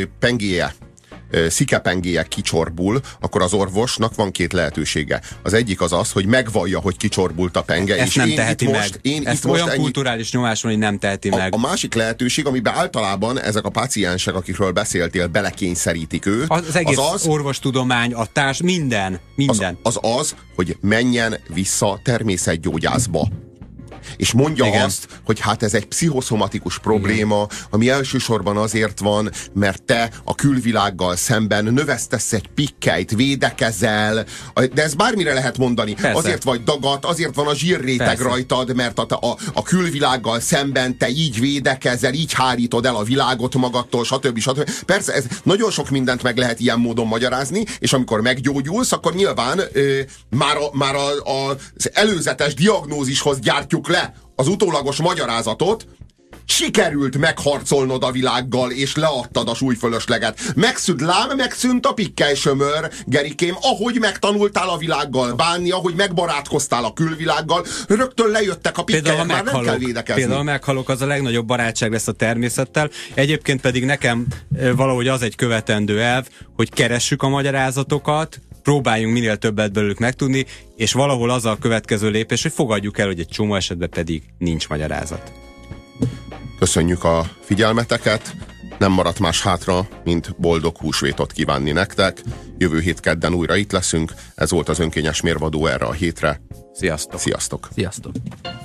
szikepengéje kicsorbul, akkor az orvosnak van 2 lehetősége. Az egyik az, hogy megvallja, hogy kicsorbult a penge, ezt és nem teheti meg. Ezt olyan kulturális nyomás van, hogy nem teheti meg. A másik lehetőség, amiben általában ezek a páciensek, akikről beszéltél, belekényszerítik őt. Az egész orvostudomány, a társ, minden. Az, hogy menjen vissza természetgyógyászba. És mondja igen. azt, hogy hát ez egy pszichoszomatikus probléma, ami elsősorban azért van, mert te a külvilággal szemben növesztesz egy pikkelyt, védekezel, de ez bármire lehet mondani. Persze. Azért vagy dagat, azért van a zsírréteg Persze. rajtad, mert a külvilággal szemben te így védekezel, így hárítod el a világot magadtól, stb. Persze, ez nagyon sok mindent meg lehet ilyen módon magyarázni, és amikor meggyógyulsz, akkor nyilván már az előzetes diagnózishoz gyártjuk le az utólagos magyarázatot, sikerült megharcolnod a világgal, és leadtad a súlyfölösleget. Megszűnt a pikkelysömör, Gerikém, ahogy megtanultál a világgal bánni, ahogy megbarátkoztál a külvilággal, rögtön lejöttek a pikkelyek, már nem kell védekezni. Például meghalok, az a legnagyobb barátság lesz a természettel. Egyébként pedig nekem valahogy az egy követendő elv, hogy keressük a magyarázatokat, próbáljunk minél többet belőlük megtudni, és valahol az a következő lépés, hogy fogadjuk el, hogy egy csomó esetben pedig nincs magyarázat. Köszönjük a figyelmeteket, nem maradt más hátra, mint boldog húsvétot kívánni nektek. Jövő hét kedden újra itt leszünk, ez volt az önkényes mérvadó erre a hétre. Sziasztok! Sziasztok! Sziasztok!